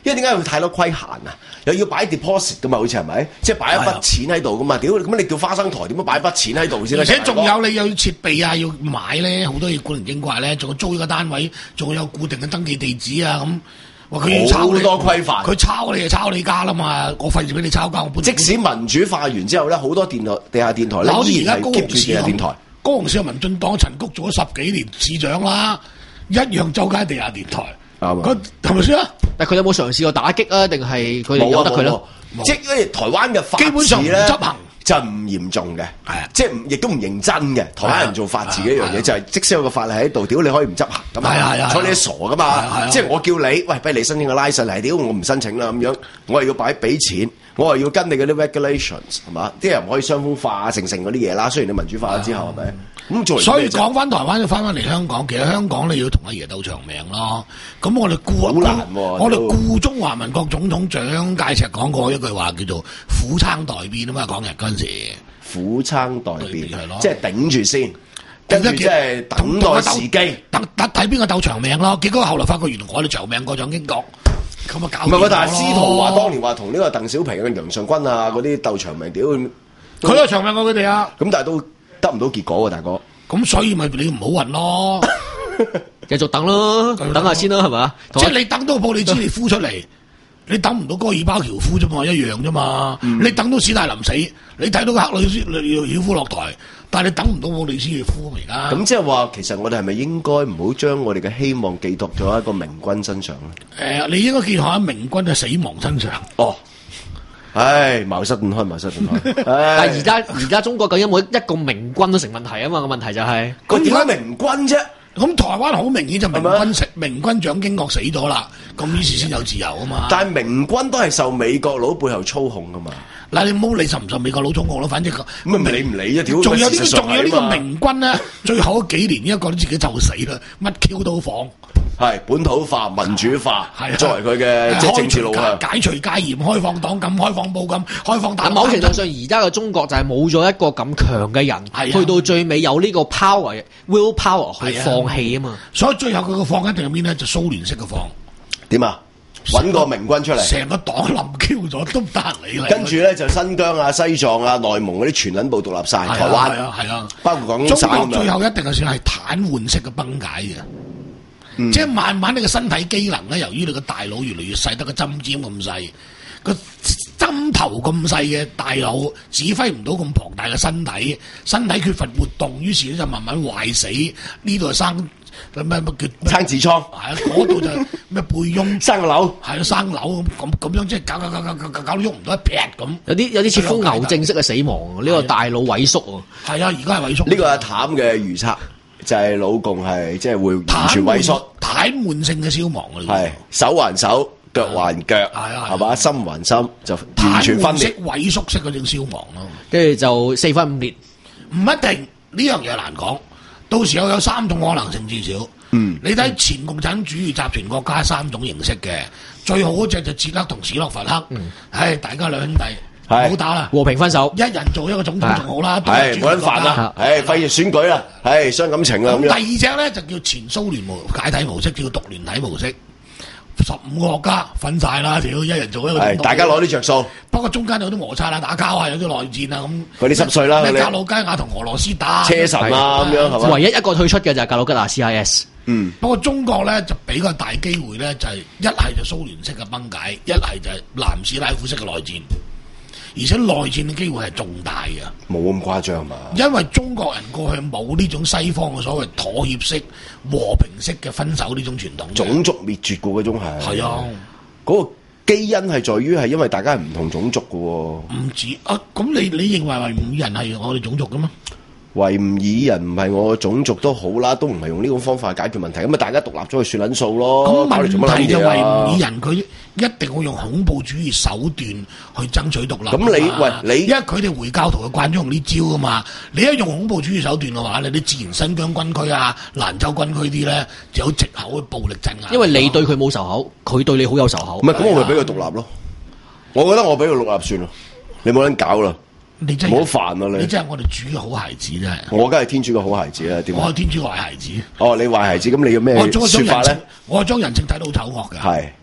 Speaker 3: 因為點解會太多規限啊？又要擺 deposit 噶嘛，好似係咪？即係擺一筆錢喺度噶嘛？屌，咁你叫花生台點樣擺筆錢喺度先？
Speaker 5: 而且仲有你有設備啊，要買咧，好多嘢古靈精怪咧，仲要租呢個單位，仲有固定嘅登記地址啊咁。話佢要抄
Speaker 3: 好多規範，
Speaker 5: 佢抄你就抄你家啦嘛，我費事俾你抄家，我搬。
Speaker 3: 即使民主化完之後咧，好多電台、地下電台咧依然係 keep 住地下電台。
Speaker 5: 高雄市嘅民進黨陳菊做咗十幾年市長啦，一樣周街地下電台。啱係咪先啊？
Speaker 4: 但佢有冇嘗試過打擊啊？定係佢哋由得佢咧？
Speaker 3: 即係台灣嘅法治
Speaker 5: 基本上唔執行
Speaker 3: 就唔嚴重嘅，係啊，即係亦都唔認真嘅。台灣人做法治嘅一樣嘢就係，即使有個法例喺度，屌你可以唔執行咁啊，睬你傻噶嘛。即係我叫你，喂，不如你申請個 license嚟，屌我唔申請啦咁樣，我係要擺俾錢，我係要跟你嗰啲 regulations 係嘛？啲人唔可以傷風化成成嗰啲嘢啦。雖然你民主化咗之後係咪？咁做
Speaker 5: 所以講翻台灣要翻翻嚟香港，其實香港你要同阿爺鬥長命咯。咁我哋顧好難，我哋顧中華民國總統蔣介石講過一句話，叫做苦撐待變啊嘛。講日嗰陣時，
Speaker 3: 苦撐待變係咯，即係頂住先，跟住即係等待時機，
Speaker 5: 等等睇邊個鬥長命咯。結果後來發覺原來我哋長命過蔣經國，咁啊搞唔
Speaker 3: 係喎。但係司徒華當年話同呢個鄧小平嘅楊尚昆啊嗰啲鬥長命，屌
Speaker 5: 佢都長命過佢哋啊。
Speaker 3: 咁但係都得唔到結果喎，大哥。
Speaker 5: 咁所以咪你唔好運咯，
Speaker 4: 繼續等咯，等下先啦，係咪？
Speaker 5: 即係你等到布里茲利夫出嚟，你等唔到戈爾巴喬夫啫嘛，一樣啫嘛。嗯、你等到史大林死，你睇到克里斯曉夫落台，但係你等唔到布里茲利夫而家。咁
Speaker 3: 即係話，其實我哋係咪應該唔好將我哋嘅希望寄託咗喺一個明君身上咧？誒、呃，你應該寄託喺明君嘅死亡身上。哦。唉，茅塞頓開，茅塞頓開。
Speaker 4: 但係而家而家中國究竟有冇一個明君都成問題啊嘛？個問題就係
Speaker 3: 佢點解明君啫？
Speaker 5: 咁台灣好明顯就明君食明君蔣經國死咗啦，咁於是先有自由啊嘛。
Speaker 3: 但係明君都係受美國佬背後操控噶嘛。
Speaker 5: 嗱，你唔好理受唔受美國佬操控咯，反正咁
Speaker 3: 咪理唔理啊？屌，
Speaker 5: 仲有呢個仲有呢個明君咧，最後嗰幾年一個都自己就死啦，乜 Q 都放。
Speaker 3: 係本土化、民主化，作為佢嘅即係政治路向，
Speaker 5: 解除戒嚴、開放黨禁、開放報禁、開放打。
Speaker 4: 某程度上，而家嘅中國就係冇咗一個咁強嘅人，去到最尾有呢個 power、will power 去放棄啊嘛。
Speaker 5: 所以最後佢個放一定係邊咧？就蘇聯式嘅放。
Speaker 3: 點啊？揾個明君出嚟，
Speaker 5: 成個黨冧 Q 咗，都唔得閒理你。
Speaker 3: 跟住咧就新疆啊、西藏啊、內蒙嗰啲全撚部獨立晒，台灣
Speaker 5: 係啊係啊，
Speaker 3: 包括廣東省。
Speaker 5: 中國最後一定係算係癱瘓式嘅崩解嘅。嗯、即係慢慢你個身體機能咧，由於你個大腦越嚟越細，得個針尖咁細，個針頭咁細嘅大腦指揮唔到咁龐大嘅身體，身體缺乏活動，於是咧就慢慢壞死。呢度係生咩咩叫
Speaker 3: 生痔瘡，係
Speaker 5: 啊，嗰度就咩背癰
Speaker 3: 生個瘤，
Speaker 5: 係咯生瘤咁咁咁樣，即係搞搞搞搞搞搞到喐唔到一劈咁。
Speaker 4: 有啲有啲似瘋牛症式嘅死亡，呢個大腦萎縮喎。
Speaker 5: 係啊，而家係萎縮。呢
Speaker 3: 個係淡嘅預測。就係老共係即係會完全萎縮，
Speaker 5: 癱瘓性嘅消亡啊！
Speaker 3: 係手還手，腳還腳，係嘛？心還心，就完全分裂、
Speaker 5: 萎縮式嗰種消亡咯。
Speaker 4: 跟住就四分五裂，
Speaker 5: 唔一定呢樣嘢難講。到時候有三種可能性至少。嗯，你睇前共產主義集團國家三種形式嘅，最好嗰隻就捷克同史洛伐克。嗯，係大家兩兄弟。唔好打啦，
Speaker 4: 和平分手，
Speaker 5: 一人做一個總統仲好啦，
Speaker 3: 係冇人煩啦，係費事選舉啦，係傷感情啦咁樣。
Speaker 5: 第二隻咧就叫前蘇聯模解體模式，叫獨聯體模式，十五個國家分晒啦，屌一人做一個總統，
Speaker 3: 大家攞啲着數。不
Speaker 5: 過中間有啲摩擦啦，打交啊，有啲內戰啊咁。
Speaker 3: 嗰啲濕碎啦，
Speaker 5: 格魯吉亞同俄羅斯打，
Speaker 3: 車臣啊咁樣係嘛？
Speaker 4: 唯一一個退出嘅就係格魯吉亞 C I S。
Speaker 3: 嗯，
Speaker 5: 不過中國咧就比較大機會咧，就係一係就蘇聯式嘅崩解，一係就係南斯拉夫式嘅內戰。而且內戰嘅機會係重大嘅，
Speaker 3: 冇咁誇張嘛。
Speaker 5: 因為中國人過去冇呢種西方嘅所謂妥協式、和平式嘅分手呢種傳統。
Speaker 3: 種族滅絕過嗰種係。
Speaker 5: 係啊，
Speaker 3: 嗰個基因係在於係因為大家係唔同種族嘅喎。
Speaker 5: 唔止啊，咁你你認為維吾爾人係我哋種族嘅咩？
Speaker 3: 維吾爾人唔係我嘅種族都好啦，都唔係用呢種方法解決問題，咁咪大家獨立咗去算撚數咯。
Speaker 5: 咁問題就維吾爾人佢一定會用恐怖主義手段去爭取獨立。咁
Speaker 3: 你喂你，
Speaker 5: 因為佢哋回教徒係慣咗用呢招噶嘛，你一用恐怖主義手段嘅話咧，你自然新疆軍區啊、蘭州軍區啲咧就有藉口去暴力鎮壓。
Speaker 4: 因為你對佢冇仇口，佢對你好有仇口。
Speaker 3: 唔係咁，我咪俾佢獨立咯。我覺得我俾佢獨立算咯，你冇撚搞啦。
Speaker 5: 你真
Speaker 3: 係好煩啊！你
Speaker 5: 你真係我哋主嘅好孩子真係。
Speaker 3: 我梗係天主嘅好孩子啦，點？
Speaker 5: 我係天主壞孩子。
Speaker 3: 哦，你壞孩子，咁你要咩說法咧？
Speaker 5: 我係將人性睇到好醜惡嘅。
Speaker 3: 係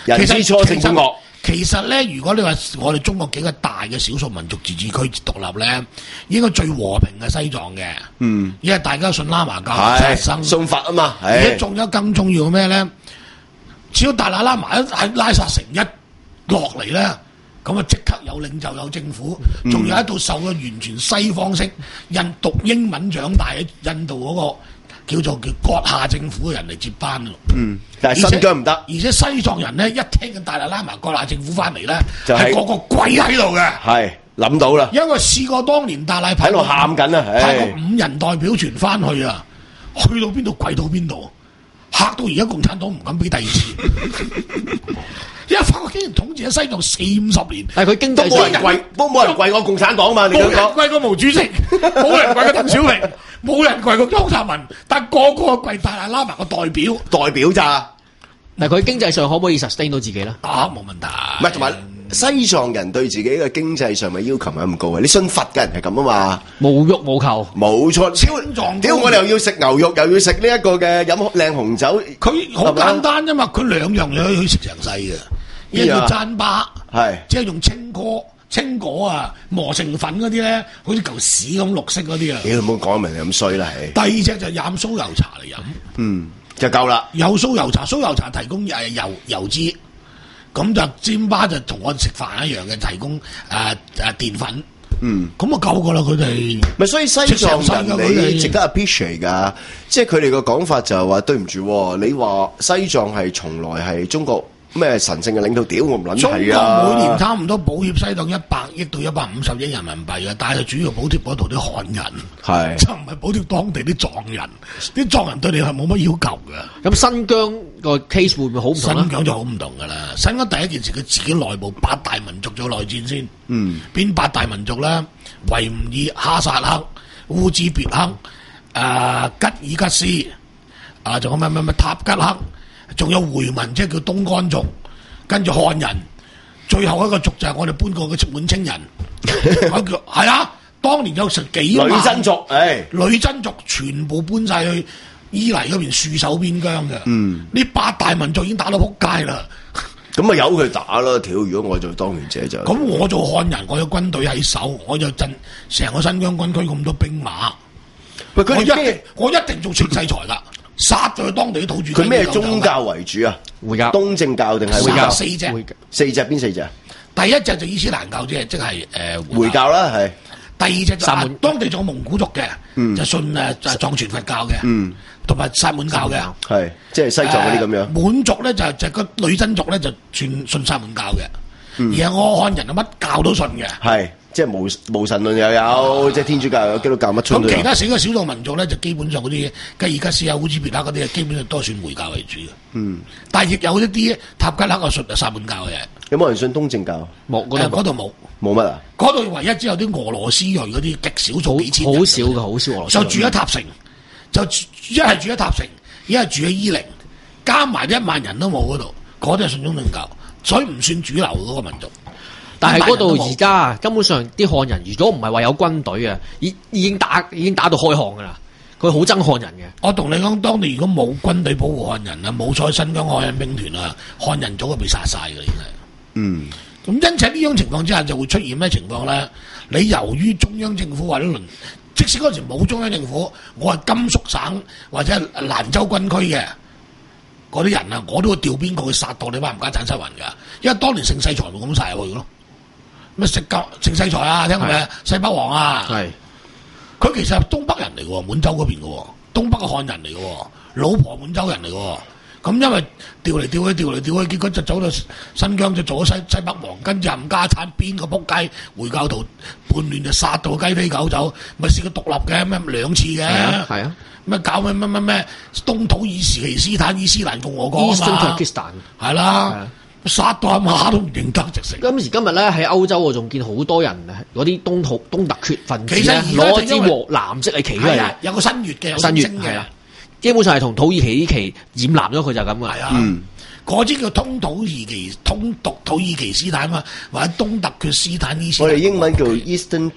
Speaker 3: 人之初性本惡。
Speaker 5: 其實咧，如果你話我哋中國幾個大嘅少數民族自治區獨立咧，應該最和平嘅西藏嘅。嗯，因為大家信喇嘛教殺生，
Speaker 3: 信佛啊嘛。
Speaker 5: 而且仲有更重要嘅咩咧？只要達賴喇嘛一喺拉薩城一落嚟咧，咁啊即刻有領袖有政府，仲、嗯、有一套受咗完全西方式印讀英文長大喺印度嗰、那個。叫做叫閣下政府嘅人嚟接班咯。嗯，
Speaker 3: 但係新疆唔得。
Speaker 5: 而且西藏人咧一聽緊達賴喇嘛閣下政府翻嚟咧，就係、是、個個跪喺度嘅。係
Speaker 3: 諗到啦。
Speaker 5: 因為試過當年達賴
Speaker 3: 喺度喊緊啊，
Speaker 5: 派個五人代表團翻去啊，去到邊度跪到邊度，嚇到而家共產黨唔敢俾第二次。因為法國竟然統治喺西藏四五十年，
Speaker 4: 但係佢經濟
Speaker 3: 都冇人跪，都冇人跪過共產黨嘛？
Speaker 5: 冇人跪過毛主席，冇人跪過鄧小平，冇人跪過江澤民，但個個跪達賴喇嘛個代表，
Speaker 3: 代表咋？
Speaker 4: 但係佢經濟上可唔可以 sustain 到自己咧？
Speaker 5: 啊，冇問題。
Speaker 3: 唔係同埋西藏人對自己嘅經濟上嘅要求係咁高嘅，你信佛嘅人係咁啊嘛，
Speaker 4: 無欲無求，
Speaker 3: 冇錯。超屌我哋又要食牛肉，又要食呢一個嘅飲靚紅酒，
Speaker 5: 佢好簡單啫嘛，佢兩樣嘢可以食成世嘅。一個叫糌粑，係即係用青果、青果啊磨成粉嗰啲咧，好似嚿屎咁綠色嗰啲啊！
Speaker 3: 你唔好講明你咁衰啦，係。第
Speaker 5: 二隻就飲酥油茶嚟飲，
Speaker 3: 嗯，就夠啦。
Speaker 5: 有酥油茶，酥油茶提供誒油油脂，咁就糌粑就同我哋食飯一樣嘅，提供誒誒澱粉。嗯，咁啊夠噶啦，佢哋
Speaker 3: 咪所以西藏人你值得 appreciate 噶，即係佢哋個講法就係話對唔住，你話西藏係從來係中國。咩神聖嘅領導屌我唔撚係啊！
Speaker 5: 中國每年差唔多補貼西藏一百億到一百五十億人民幣嘅，但係主要補貼嗰度啲漢人，係就唔係補貼當地啲藏人，啲藏人對你係冇乜要求嘅。
Speaker 4: 咁新疆個 case 會唔會好唔同？
Speaker 5: 新疆就好唔同噶啦，新疆第一件事佢自己內部八大民族做內戰先。嗯，邊八大民族咧？維吾爾、哈薩克、烏茲別克、誒、呃、吉爾吉斯，啊仲有咩咩咩塔吉克。仲有回民，即係叫東干族，跟住漢人，最後一個族就係我哋搬過嘅滿清人，係啊，當年有成幾萬
Speaker 3: 女真族，誒、哎，
Speaker 5: 女真族全部搬晒去伊犁嗰邊戍守邊疆嘅，嗯，呢八大民族已經打到撲街啦，
Speaker 3: 咁啊由佢打啦，屌！如果我做當權者就，
Speaker 5: 咁我做漢人，我有軍隊喺手，我就鎮成個新疆軍區咁多兵馬，喂，我一定我一定做情勢裁噶。殺咗當地啲土著。
Speaker 3: 佢咩宗教為主啊？
Speaker 4: 回教、
Speaker 3: 東正教定係回教？
Speaker 5: 四隻，
Speaker 3: 四隻邊四隻？
Speaker 5: 第一隻就伊斯蘭教啫，即係誒
Speaker 3: 回教啦，係。
Speaker 5: 第二隻就係當地仲有蒙古族嘅，嗯、就信誒就藏傳佛教嘅，同埋薩滿教嘅，
Speaker 3: 係即係西藏嗰啲咁樣。
Speaker 5: 滿族咧就就個女真族咧就全信薩滿教嘅，嗯、而係阿漢人啊乜教都信嘅。係。
Speaker 3: 即係無無神論又有，啊、即係天主教又有，基督教乜春都有。
Speaker 5: 咁其他四個少數民族咧，就基本上嗰啲吉爾吉斯啊、烏茲別克嗰啲，基本上都係算回教為主嘅。嗯，但係亦有一啲塔吉克啊信薩滿教嘅。
Speaker 3: 有冇人信東正教？
Speaker 5: 冇，嗰度冇。
Speaker 3: 冇乜啊？
Speaker 5: 嗰度唯一只有啲俄羅斯裔嗰啲極少數幾千人，
Speaker 4: 好少嘅，好少俄羅斯。
Speaker 5: 就住喺塔城，就一係住喺塔城，一係住喺伊寧，加埋一萬人都冇嗰度，嗰啲係信東正教，所以唔算主流嗰個民族。
Speaker 4: 但係嗰度而家根本上啲漢人，如果唔係話有軍隊啊，已已經打已經打到開巷噶啦，佢好憎漢人嘅。我同你講，當你如果冇軍隊保護漢人啊，冇咗新疆漢人兵團啊，漢人早就被殺晒嘅，已經係。嗯。咁因此呢種情況之下，就會出現咩情況咧？你由於中央政府或者輪，即使嗰時冇中央政府，我係甘肅省或者蘭州軍區嘅嗰啲人啊，我都會調邊個去殺到你班冚家鏟失魂㗎，因為當年盛世才會咁殺入去咯。咩食教盛世才啊？聽過未？西北王啊，係佢其實係東北人嚟嘅，滿洲嗰邊嘅，東北嘅漢人嚟嘅，老婆滿洲人嚟嘅。咁因為調嚟調去，調嚟調去，結果就走到新疆就做咗西西北王，跟住冚家產邊個仆街回教徒叛亂就殺到雞飛狗走，咪試過獨立嘅咩兩次嘅，係啊，咩搞咩咩咩咩東土爾時期斯坦伊斯蘭共和國啊嘛，係啦。殺到阿媽都唔認得直成。今時今日咧喺歐洲，我仲見好多人嗰啲東土東突厥分子咧攞支黃藍色嘅旗出嚟，有個新月嘅，新月係啊，基本上係同土耳其啲旗染藍咗，佢就咁噶。係啊，嗰支叫通土耳其通獨土耳其斯坦嘛，或者東突厥斯坦伊斯。我哋英文叫 Eastern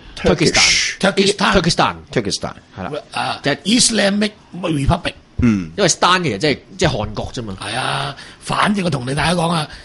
Speaker 4: Turkestan，Turkestan，Turkestan 係啦，啊，就係 Islamic Republic。嗯，因為 Stan 其實即係即係韓國啫嘛。係啊，反正我同你大家講啊。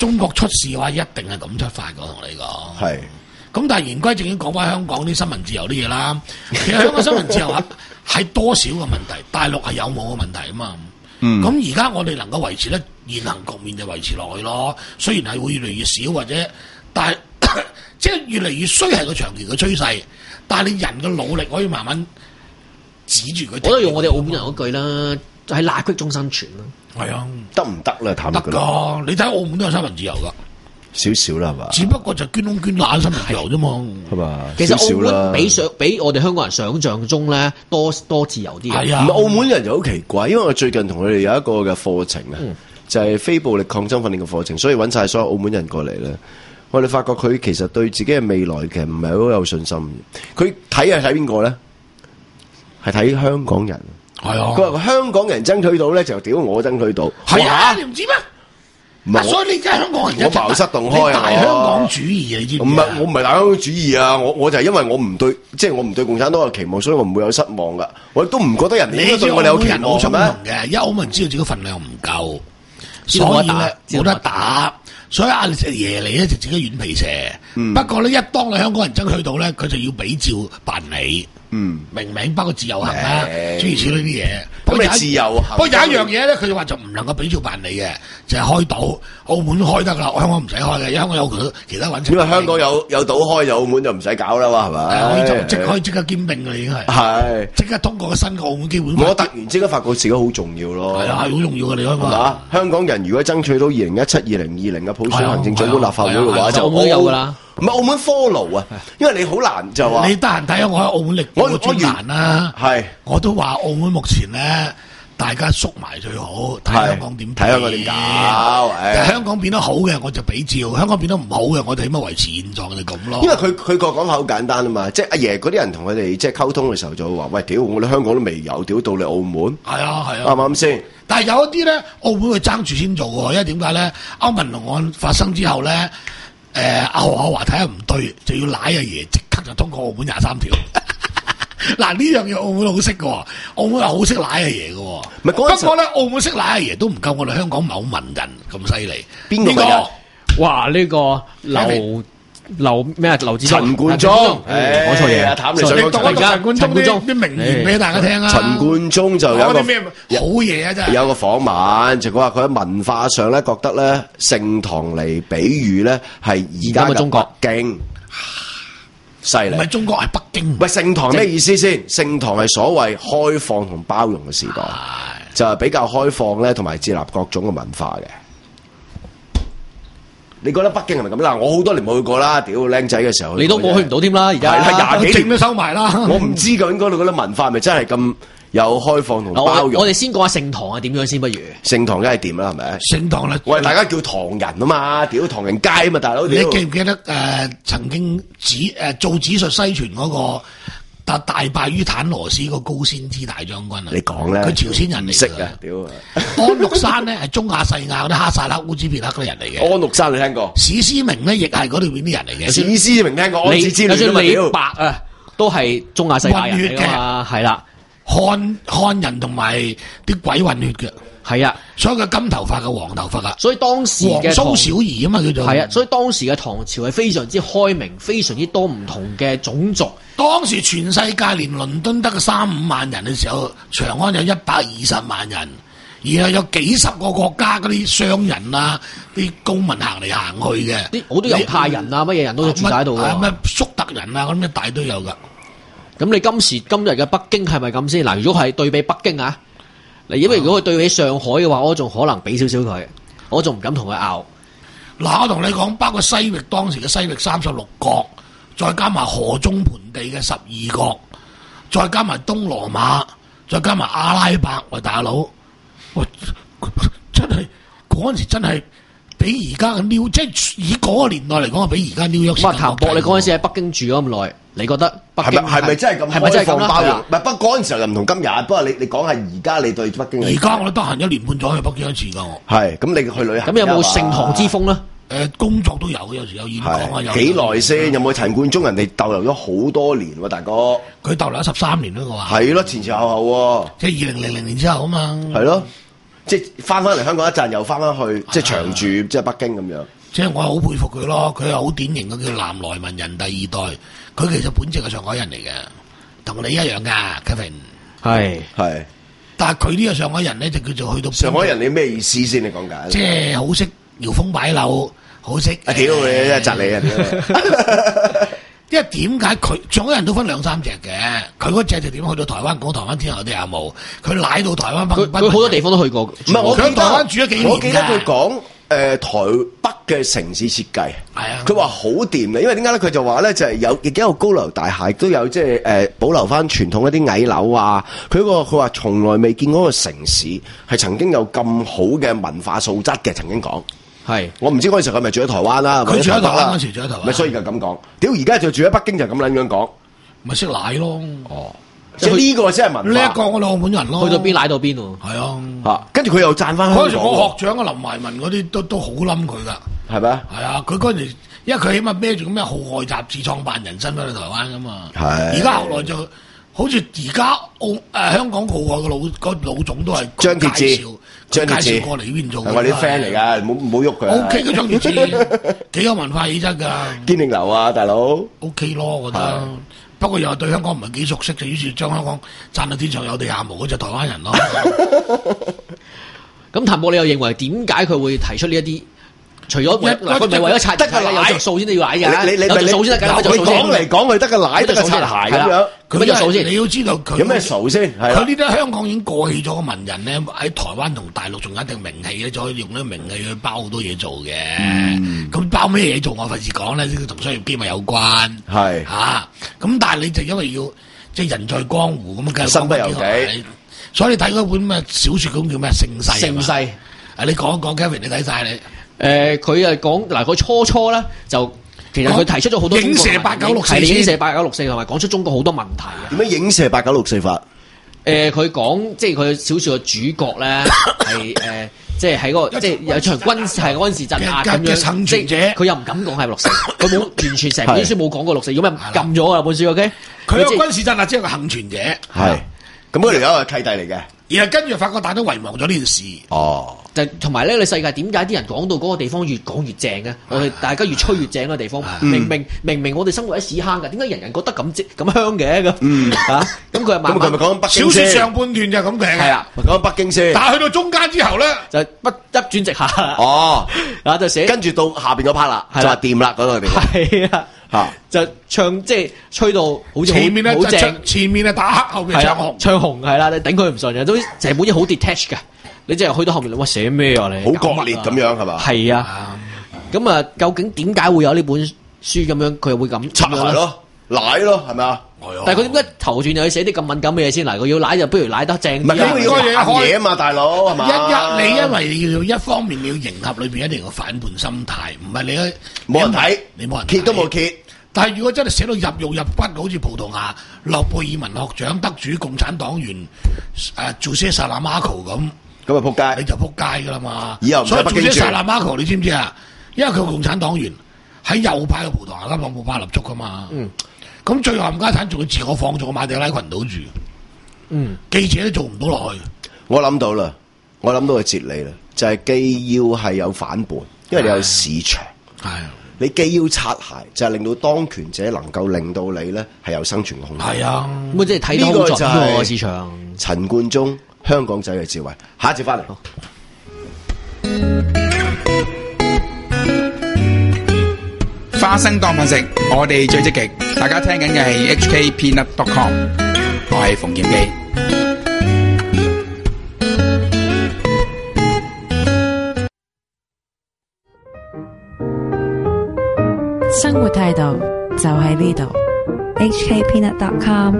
Speaker 5: 中國出事嘅話，一定係咁出發嘅，我同你講。
Speaker 3: 係。
Speaker 5: 咁但係言歸正經講翻香港啲新聞自由啲嘢啦，其實香港新聞自由係係多少嘅問題，大陸係有冇嘅問題啊嘛。咁而家我哋能夠維持咧現行局面就維持落去咯。雖然係會越嚟越少或者，但係即係越嚟越衰係個長期嘅趨勢。但係你人嘅努力可以慢慢指住佢。
Speaker 4: 我都用我哋澳門人嗰句啦，就喺罅隙中生存啦。
Speaker 5: 係啊，
Speaker 3: 得唔得咧？
Speaker 5: 得㗎，你睇澳門都有新聞自由㗎。
Speaker 3: 少少啦，係嘛？
Speaker 5: 只不過就捐窿捐罅新聞自由啫嘛，
Speaker 3: 係嘛？
Speaker 4: 其實澳門比想比我哋香港人想象中咧多多自由啲。
Speaker 3: 係啊，澳門人就好奇怪，因為我最近同佢哋有一個嘅課程啊，嗯、就係非暴力抗爭訓練嘅課程，所以揾晒所有澳門人過嚟咧。我哋發覺佢其實對自己嘅未來其實唔係好有信心。佢睇係睇邊個咧？係睇香港人。係啊，佢話香港人爭取到咧，就屌我爭取到。
Speaker 5: 係啊，你唔知咩？啊、所以你真係香港人，
Speaker 3: 我茅塞頓開啊！
Speaker 5: 大香港主義啊，你知唔知？
Speaker 3: 唔係，我唔係大香港主義啊！我我就係因為我唔對，即係我唔對共產黨有期望，所以我唔會有失望噶。我亦都唔覺得人哋應該對我哋有期望，係咪？
Speaker 5: 嘅，因為澳門人知道自己份量唔夠，所以咧冇得打。所以阿爺嚟咧就自己軟皮蛇。嗯、不過咧，一當你香港人爭取到咧，佢就要比照辦理。嗯，明明包括自由行啦，諸如此類啲嘢。
Speaker 3: 咁你自由行，
Speaker 5: 不過有一樣嘢咧，佢就話就唔能夠比照辦理嘅，就係、是、開賭。澳門都開得噶啦，香港唔使開嘅，因為香港有佢其他揾錢。
Speaker 3: 因為香港有有賭開，就澳門就唔使搞啦嘛，係咪？
Speaker 5: 可以就即可以即刻兼併嘅，已經係。係。即刻通過個新嘅澳門基本法。
Speaker 3: 我突然之間發覺自己好重要咯。
Speaker 5: 係啊，係好重要嘅你開嘛。
Speaker 3: 香港人如果爭取到二零一七、二零二零嘅普選行政長官立法會嘅話，就
Speaker 4: 澳門有噶啦。
Speaker 3: 唔係澳門 follow 啊，因為你好難就話。
Speaker 5: 你得閒睇下我喺澳門歷史專欄啦。係。我都話澳門目前咧。大家縮埋最好，睇香港點
Speaker 3: 睇香港點搞。
Speaker 5: 香港變得好嘅，我就比照；香港變得唔好嘅，我哋起碼維持現狀就咁咯。
Speaker 3: 因為佢佢個講法好簡單啊嘛，即係阿爺嗰啲人同佢哋即係溝通嘅時候就會話：喂，屌我哋香港都未有，屌到你澳門。
Speaker 5: 係啊係啊，
Speaker 3: 啱唔啱先？
Speaker 5: 但係有一啲咧，澳門佢爭住先做喎，因為點解咧？歐文龍案發生之後咧，誒阿何厚華睇下唔對，就要賴阿爺，即刻就通過澳門廿三條。嗱呢樣嘢澳門好識嘅，澳門係好識賴阿爺嘅。不過咧，澳門識賴阿爺都唔夠我哋香港某文人咁犀利。
Speaker 3: 邊個人？
Speaker 4: 哇！呢個劉劉咩啊？劉志
Speaker 3: 陳冠中，
Speaker 4: 講錯嘢啊！
Speaker 3: 譚你上個
Speaker 5: 陳冠中啲啲名言俾大家聽啊！
Speaker 3: 陳冠中就有個
Speaker 5: 咩好嘢啊！真係
Speaker 3: 有個訪問，就講話佢喺文化上咧覺得咧盛唐嚟比喻咧係而家嘅中國經。犀利，
Speaker 5: 唔係中國係北京。
Speaker 3: 喂，盛唐咩意思先？盛唐係所謂開放同包容嘅時代，就係比較開放咧，同埋接納各種嘅文化嘅。你覺得北京係咪咁嗱？我好多年冇去過啦，屌僆仔嘅時候，
Speaker 4: 你都冇去唔到添啦，而家
Speaker 3: 係廿幾年
Speaker 5: 都收埋啦。
Speaker 3: 我唔知究竟嗰度嗰啲文化係咪真係咁有開放同包容？
Speaker 4: 我哋先講下盛唐係點樣先，不如
Speaker 3: 盛唐梗係掂啦，係咪？
Speaker 5: 盛唐咧，
Speaker 3: 喂，大家叫唐人啊嘛，屌唐人街啊嘛，大佬。
Speaker 5: 你記唔記得誒、呃、曾經指誒、呃、做指術西傳嗰、那個大大敗於坦羅斯個高仙芝大將軍啊？
Speaker 3: 你講咧，
Speaker 5: 佢朝鮮人嚟嘅。
Speaker 3: 識啊，屌！
Speaker 5: 安祿山咧係中亞細亞嗰啲哈薩克、烏茲別克嘅人嚟嘅。
Speaker 3: 安祿山你聽過？
Speaker 5: 史思明咧亦係嗰度邊啲人嚟嘅。
Speaker 3: 史思明聽過，安史之亂啊嘛，
Speaker 4: 李白啊，都係中亞細亞人嚟㗎嘛，係啦。
Speaker 5: 漢漢人同埋啲鬼混血嘅，
Speaker 4: 係啊，
Speaker 5: 所以佢金頭髮嘅黃頭髮啊，
Speaker 4: 所以當時嘅
Speaker 5: 蘇小兒啊嘛叫做，
Speaker 4: 係啊，所以當時嘅唐朝係非常之開明，非常之多唔同嘅種族。
Speaker 5: 當時全世界連倫敦得個三五萬人嘅時候，長安有一百二十萬人，然後有幾十個國家嗰啲商人啊，啲公民行嚟行去嘅，
Speaker 4: 啲好多猶太人啊，乜嘢人都住喺度嘅，
Speaker 5: 咩粟特人啊，咁一大堆有噶。
Speaker 4: 咁你今時今日嘅北京係咪咁先？嗱，如果係對比北京啊，嗱，因為如果佢對比上海嘅話，我仲可能俾少少佢，我仲唔敢同佢拗。
Speaker 5: 嗱，我同你講，包括西域當時嘅西域三十六國，再加埋河中盆地嘅十二國，再加埋東羅馬，再加埋阿拉伯，喂大佬，喂真係嗰陣時真係比而家嘅 New， 即係以嗰個年代嚟講，比而家 New York。乜譚
Speaker 4: 博？你嗰陣時喺北京住咗咁耐。你覺得北京
Speaker 3: 係咪真係咁開放包容？唔係，不過嗰陣時候又唔同今日。不過你你講下而家你對北京。
Speaker 5: 而家我都得閒一年半載去北京一次㗎。我
Speaker 3: 係咁，你去旅行。
Speaker 4: 咁有冇盛唐之風咧？
Speaker 5: 誒，工作都有，有時有演講啊，有
Speaker 3: 幾耐先？有冇陳冠中人哋逗留咗好多年喎，大哥。
Speaker 5: 佢逗留咗十三年啦，佢話。
Speaker 3: 係咯，前前後後喎。
Speaker 5: 即係二零零零年之後啊嘛。
Speaker 3: 係咯。 即係翻翻嚟香港一陣，又翻翻去，即係長住即係北京咁樣。
Speaker 5: 即係我係好佩服佢咯，佢係好典型嘅叫南來文人第二代，佢其實本質係上海人嚟嘅，同你一樣噶 ，Kevin。係
Speaker 3: 係，
Speaker 5: 但係佢呢個上海人咧就叫做去到
Speaker 3: 上海人，你咩意思先？你講解？
Speaker 5: 即係好識搖風擺柳，好識。啊
Speaker 3: 屌你，真係窒你啊！
Speaker 5: 因為點解佢上海人都分兩三隻嘅，佢嗰隻就點去到台灣講台灣天后有啲阿毛，佢賴到台灣北，
Speaker 4: 佢好多地方都去過。唔
Speaker 3: 係我
Speaker 5: 喺台灣住咗幾年。
Speaker 3: 我記得佢講誒台北嘅城市設計，係啊，佢話好掂嘅，因為點解咧？佢就話咧就係有亦都有高樓大廈，都有即係誒保留翻傳統一啲矮樓啊。佢個佢話從來未見過個城市係曾經有咁好嘅文化素質嘅，曾經講。係，我唔知嗰陣時佢咪住喺台灣啦，
Speaker 5: 佢住喺台灣嗰時住喺台灣，
Speaker 3: 咪所以就咁講。屌而家就住喺北京就咁撚樣講，
Speaker 5: 咪識奶咯。
Speaker 3: 哦，即係呢個先係文化。
Speaker 5: 呢一個我哋澳門人咯，
Speaker 4: 去到邊奶到邊喎。
Speaker 5: 係啊，
Speaker 3: 嚇，跟住佢又讚翻香港。
Speaker 5: 嗰陣時我學長啊林懷民嗰啲都都好冧佢噶，
Speaker 3: 係咪？
Speaker 5: 係啊，佢嗰陣時因為佢起碼孭住咁咩號外雜誌創辦人身翻去台灣噶嘛。
Speaker 3: 係。
Speaker 5: 而家後來就好似而家澳誒香港號外嘅老個老總都係
Speaker 3: 張傑志。
Speaker 5: 張介紹過嚟呢邊做，
Speaker 3: 係我哋啲 friend 嚟噶，唔好唔好喐佢。
Speaker 5: O K 嘅張傑志，幾有文化氣質㗎。
Speaker 3: 堅定流啊，大佬。O
Speaker 5: K 咯，我覺得。不過又對香港唔係幾熟悉，就於是將香港讚到天上有地下無嗰隻台灣人咯。
Speaker 4: 咁譚博，你又認為點解佢會提出呢一啲？除咗佢唔係為咗擦得個有着數先都要奶㗎，
Speaker 3: 你你
Speaker 4: 有着數先得㗎。
Speaker 3: 你講嚟講去得個奶得個擦鞋咁樣，
Speaker 5: 佢有數先。你要知道佢
Speaker 3: 有咩數先？
Speaker 5: 佢呢啲香港已經過氣咗嘅文人咧，喺台灣同大陸仲有一定名氣咧，就可以用呢個名氣去包好多嘢做嘅。咁包咩嘢做？我費事講咧，呢個同商業機密有關。係嚇，咁但係你就因為要即係人在江湖咁嘅，
Speaker 3: 身不由己。
Speaker 5: 所以你睇嗰本咩小説咁叫咩《盛世》？盛世啊！你講一講 Kevin，你睇晒你。
Speaker 4: 誒佢啊講嗱，佢初初咧就其實佢提出咗好多
Speaker 5: 影射八九六四，
Speaker 4: 影射八九六四同埋講出中國好多問題嘅。
Speaker 3: 點樣影射八九六四法？
Speaker 4: 誒佢講即係佢小説嘅主角咧係誒，即係喺嗰個即係有場軍事係軍事鎮壓咁樣，即係佢又唔敢講係六四，佢冇完全成本書冇講過六四，如果咪禁咗啊本書 OK。
Speaker 5: 佢有軍事鎮壓，即係個幸存者。係
Speaker 3: 咁，嗰條友係契弟嚟嘅。然
Speaker 5: 後跟住發覺大家都遺忘咗呢件事。
Speaker 3: 哦。
Speaker 4: 就同埋咧，你世界點解啲人講到嗰個地方越講越正嘅？我哋大家越吹越正嘅地方，明明明明我哋生活喺屎坑㗎，點解人人覺得咁正咁香嘅咁？嚇咁佢係慢慢。咁佢咪講北京
Speaker 5: 小説上半段就係咁嘅。
Speaker 4: 係啊，
Speaker 3: 講北京先。
Speaker 5: 但係去到中間之後咧，
Speaker 4: 就不一轉直下。
Speaker 3: 哦，
Speaker 4: 啊就寫
Speaker 3: 跟住到下邊嗰 part 啦，就話掂啦嗰個地方。
Speaker 4: 係啊，嚇就唱即係吹到好似
Speaker 5: 前面咧
Speaker 4: 好正，
Speaker 5: 前面係打黑，後邊唱紅。
Speaker 4: 唱紅係啦，你頂佢唔順嘅，都成本嘢好 detach 㗎。你即係去到後面，哇寫咩啊你？
Speaker 3: 好割裂咁樣係嘛？
Speaker 4: 係啊，咁啊，究竟點解會有呢本書咁樣？佢又會咁
Speaker 3: 擦鞋咯，奶咯，係咪啊？
Speaker 4: 但係佢點解頭段又要寫啲咁敏感嘅嘢先？嗱，佢要奶就不如奶得正啲。
Speaker 3: 唔係因為要開嘢啊嘛，大佬係嘛？
Speaker 5: 一一你因為你要一方面你要迎合裏邊一定要反叛心態，唔係你
Speaker 3: 冇人睇，
Speaker 5: 你冇人
Speaker 3: 揭都冇揭。
Speaker 5: 但係如果真係寫到入肉入骨，好似葡萄牙諾貝爾文學獎得主共產黨員誒做些薩拉馬庫咁。
Speaker 3: 咁啊仆街，
Speaker 5: 你就仆街噶啦嘛！
Speaker 3: 以後唔使北京住。
Speaker 5: 所以做咗薩拉馬庫，你知唔知啊？因為佢共產黨員喺右派嘅葡萄牙根本冇巴立足噶嘛。嗯。咁最後冚家產仲要自我放縱馬地拉群島住。嗯。記者都做唔到落去。我諗到啦，我諗到個哲理啦，就係、是、既要係有反叛，因為你有市場。係。你既要擦鞋，就係、是、令到當權者能夠令到你咧係有生存嘅空間。係啊。咁即係睇到好準喎市場。陳冠中。香港仔嘅智慧，下一節翻嚟。
Speaker 6: 花生當飯食，我哋最積極。大家聽緊嘅係 H K Peanut dot com， 我係馮檢基。
Speaker 1: 生活態度就喺呢度。
Speaker 2: H K Peanut dot com。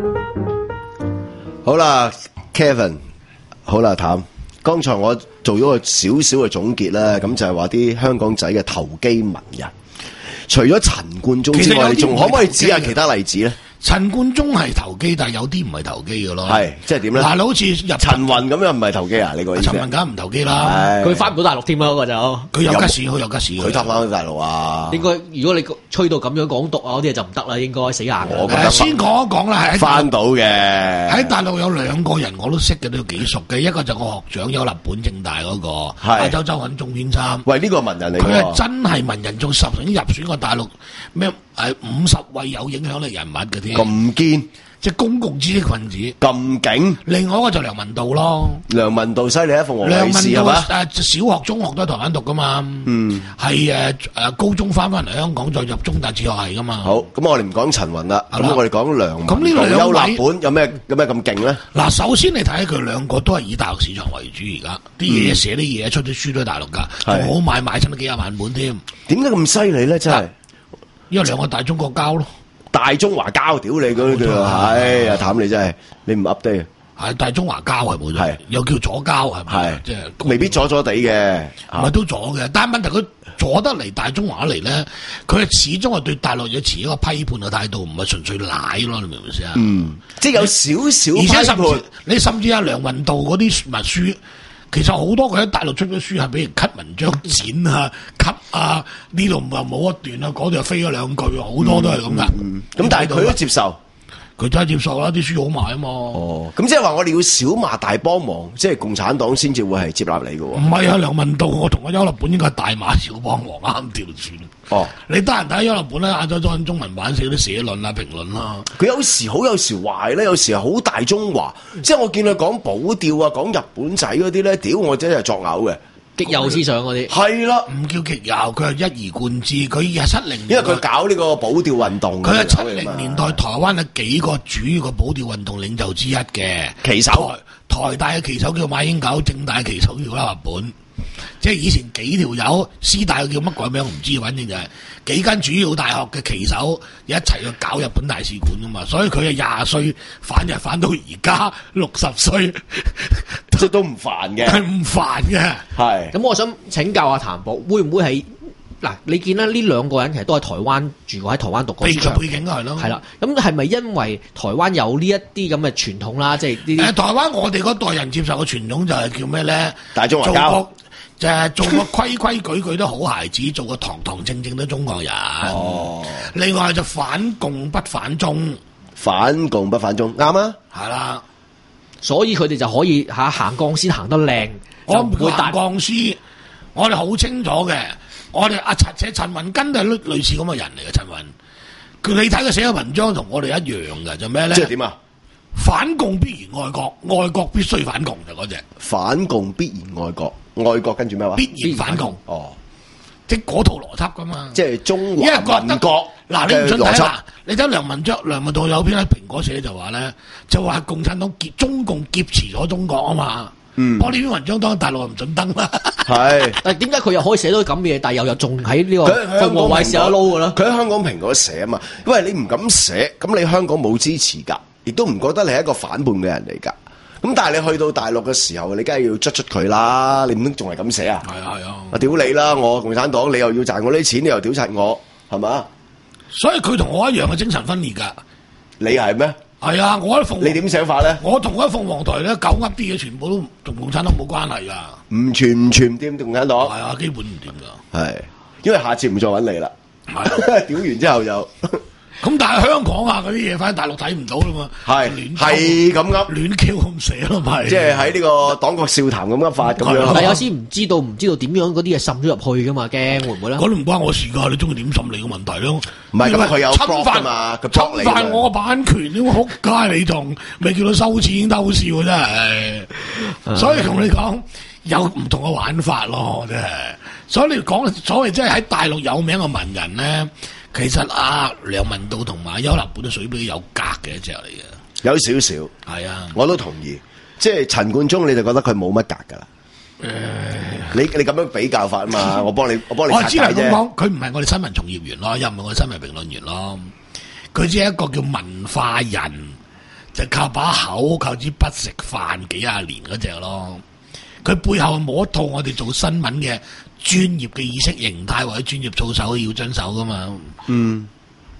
Speaker 3: 好啦。Kevin， 好啦，譚。剛才我做咗個少少嘅總結啦，咁就係話啲香港仔嘅投機文人，除咗陳冠中之外，你仲可唔可以指下其他例子咧？
Speaker 5: 陳冠中係投機，但係有啲唔係投機嘅咯。
Speaker 3: 係即係點咧？
Speaker 5: 嗱，好似入
Speaker 3: 陳雲咁樣唔係投機啊？你個意思？
Speaker 5: 陳雲梗唔投機啦，
Speaker 4: 佢翻唔到大陸添啦，嗰個就
Speaker 5: 佢有吉士，佢有吉士。
Speaker 3: 佢得翻大陸啊？
Speaker 4: 應該如果你吹到咁樣港獨啊嗰啲就唔得啦，應該死硬。
Speaker 3: 我覺得
Speaker 5: 先講一講啦，
Speaker 3: 翻到嘅
Speaker 5: 喺大陸有兩個人我都識嘅，都幾熟嘅。一個就我學長，有立本正大嗰個亞洲周刊總編輯。
Speaker 3: 喂，呢個文人嚟，
Speaker 5: 佢係真係文人，做十年入選過大陸咩誒五十位有影響力人物嘅添。
Speaker 3: 咁堅，
Speaker 5: 即係公共知識分子。
Speaker 3: 咁勁。
Speaker 5: 另外一個就梁文道咯。
Speaker 3: 梁文道犀利啊！鳳凰
Speaker 5: 衛視係嘛？誒小學、中學都喺台灣讀噶嘛。嗯。係誒誒高中翻翻嚟香港，再入中大哲學系噶嘛。
Speaker 3: 好，咁我哋唔講陳雲啦，咁我哋講梁文道。
Speaker 5: 咁呢兩位
Speaker 3: 優立本有咩有咩咁勁咧？
Speaker 5: 嗱，首先你睇佢兩個都係以大陸市場為主，而家啲嘢寫啲嘢出啲書都喺大陸㗎，仲好買買親都幾廿萬本添。
Speaker 3: 點解咁犀利咧？真係，
Speaker 5: 因為兩個大中國交咯。
Speaker 3: 大中華交屌你嗰啲叫，唉呀譚你真係你唔 update 啊！
Speaker 5: 係大中華交係冇錯，又叫左交係咪？
Speaker 3: 係
Speaker 5: 即係
Speaker 3: 未必左左地嘅，
Speaker 5: 唔係都左嘅。但係問題佢左得嚟大中華嚟咧，佢係始終係對大陸嘢持一個批判嘅態度，唔係純粹奶咯。你明唔明先啊？
Speaker 3: 嗯，即係有少少批
Speaker 5: 判。而且甚至你甚至阿梁文道嗰啲文書。其實好多佢喺大陸出咗書係俾人 cut 文章剪啊 cut 啊，呢度唔係冇一段啊，嗰度又飛咗兩句，好多都係咁噶。咁、
Speaker 3: 嗯嗯、但係佢都接受，
Speaker 5: 佢真係接受啦，啲書好賣啊嘛。
Speaker 3: 哦，咁即係話我哋要小罵大幫忙，即係共產黨先至會係接納你嘅喎。
Speaker 5: 唔係啊，梁文道，我同阿優立本應該係大罵小幫忙啱調轉。哦，你得閒睇優立本咧，亞洲中文版寫啲社論啊、評論啦。佢
Speaker 3: 有時好，有時壞咧，有時係好大中華。嗯、即係我見佢講保釣啊，講日本仔嗰啲咧，屌我真係作嘔嘅。
Speaker 4: 極右思想嗰啲
Speaker 3: 係啦，
Speaker 5: 唔叫極右，佢係一以貫之。佢係七零，
Speaker 3: 因為佢搞呢個保釣運動。
Speaker 5: 佢係七零年代台灣嘅幾個主要嘅保釣運動領袖之一嘅
Speaker 3: 旗手。
Speaker 5: 台大嘅旗手叫馬英九，政大嘅旗手叫優立本。即係以前幾條友，師大叫乜鬼名我唔知，反正就係幾間主要大學嘅旗手一齊去搞日本大使館噶嘛，所以佢係廿歲反日反到而家六十歲，
Speaker 3: 即係都唔煩嘅，
Speaker 5: 係唔煩嘅。
Speaker 3: 係
Speaker 4: 咁，我想請教下譚博，會唔會係嗱？你見啦，呢兩個人其實都喺台灣住過，喺台灣讀過書，
Speaker 5: 背景係咯，
Speaker 4: 係啦。咁係咪因為台灣有呢一啲咁嘅傳統啦？即係呢啲
Speaker 5: 誒，台灣我哋嗰代人接受嘅傳統就係叫咩咧？
Speaker 3: 大中華交。
Speaker 5: 就係做個規規矩矩都好孩子，做個堂堂正正都中國人。哦，另外就反共不反中，
Speaker 3: 反共不反中，啱啊，
Speaker 5: 係啦。
Speaker 4: 所以佢哋就可以嚇行鋼絲行得靚，
Speaker 5: 我唔會搭鋼絲。我哋好清楚嘅，我哋阿陳且陳雲根都係類類似咁嘅人嚟嘅。陳雲，佢你睇佢寫嘅文章同我哋一樣嘅，就咩咧？
Speaker 3: 即係點啊？
Speaker 5: 反共必然愛國，愛國必須反共就嗰隻。
Speaker 3: 反共必然愛國。愛國跟住咩話？
Speaker 5: 必然反共哦，即係嗰套邏輯噶嘛。
Speaker 3: 即係中華民國
Speaker 5: 嗱，你唔准睇啦。你睇梁文章、梁文道有篇喺蘋果寫就話咧，就話共產黨劫中共劫持咗中國啊嘛。嗯，我呢篇文章當大陸唔准登啦。
Speaker 3: 係，
Speaker 4: 但係點解佢又可以寫到咁嘅嘢，但係又又仲喺呢個鳳凰衛視有得撈嘅咧？
Speaker 3: 佢喺香港蘋果寫啊嘛，因為你唔敢寫，咁你香港冇支持㗎，亦都唔覺得你係一個反叛嘅人嚟㗎。咁但係你去到大陸嘅時候，你梗係要捽捽佢啦！你唔通仲係咁寫啊？
Speaker 5: 係啊係啊！
Speaker 3: 我屌你啦！我共產黨，你又要賺我啲錢，你又屌柒我，係嘛？
Speaker 5: 所以佢同我一樣嘅精神分裂㗎。
Speaker 3: 你係咩？
Speaker 5: 係啊！我喺鳳
Speaker 3: 你點寫法咧？
Speaker 5: 我同喺鳳凰台咧，狗噏啲嘢全部都同共產黨冇關係㗎。
Speaker 3: 唔全唔全唔掂共產黨。
Speaker 5: 係啊，基本唔掂㗎。
Speaker 3: 係，因為下次唔再揾你啦。係，屌完之後就。
Speaker 5: 咁但係香港啊嗰啲嘢，反正大陸睇唔到啦嘛，
Speaker 3: 係係咁噏，
Speaker 5: 亂 Q 咁寫咯，咪
Speaker 3: 即係喺呢個黨國笑談咁噏法咁樣。
Speaker 4: 但係有時唔知道，唔知道點樣嗰啲嘢滲咗入去噶嘛，驚會唔會咧？
Speaker 5: 嗰都唔關我事㗎，你中意點滲你嘅問題咯。
Speaker 3: 唔係咁佢有
Speaker 5: 侵犯
Speaker 3: 嘛，佢
Speaker 5: 侵犯我嘅版權，點撲街你仲未叫到收錢偷笑真係。所以同你講有唔同嘅玩法咯，真係。所以你講所謂即係喺大陸有名嘅文人咧。其實啊，梁文道同埋優立本都屬於比較有格嘅一隻嚟嘅，
Speaker 3: 有少少
Speaker 5: 係啊，
Speaker 3: 我都同意。即係陳冠中，你就覺得佢冇乜格噶啦。誒、呃，你你咁樣比較法啊嘛，我幫你，我幫你。我知啦，咁講，
Speaker 5: 佢唔係我哋新聞從業員咯，又唔係我哋新聞評論員咯，佢只係一個叫文化人，就靠把口，靠支筆食飯幾廿年嗰隻咯。佢背後冇一套我哋做新聞嘅專業嘅意識形態或者專業操守要遵守噶嘛。嗯，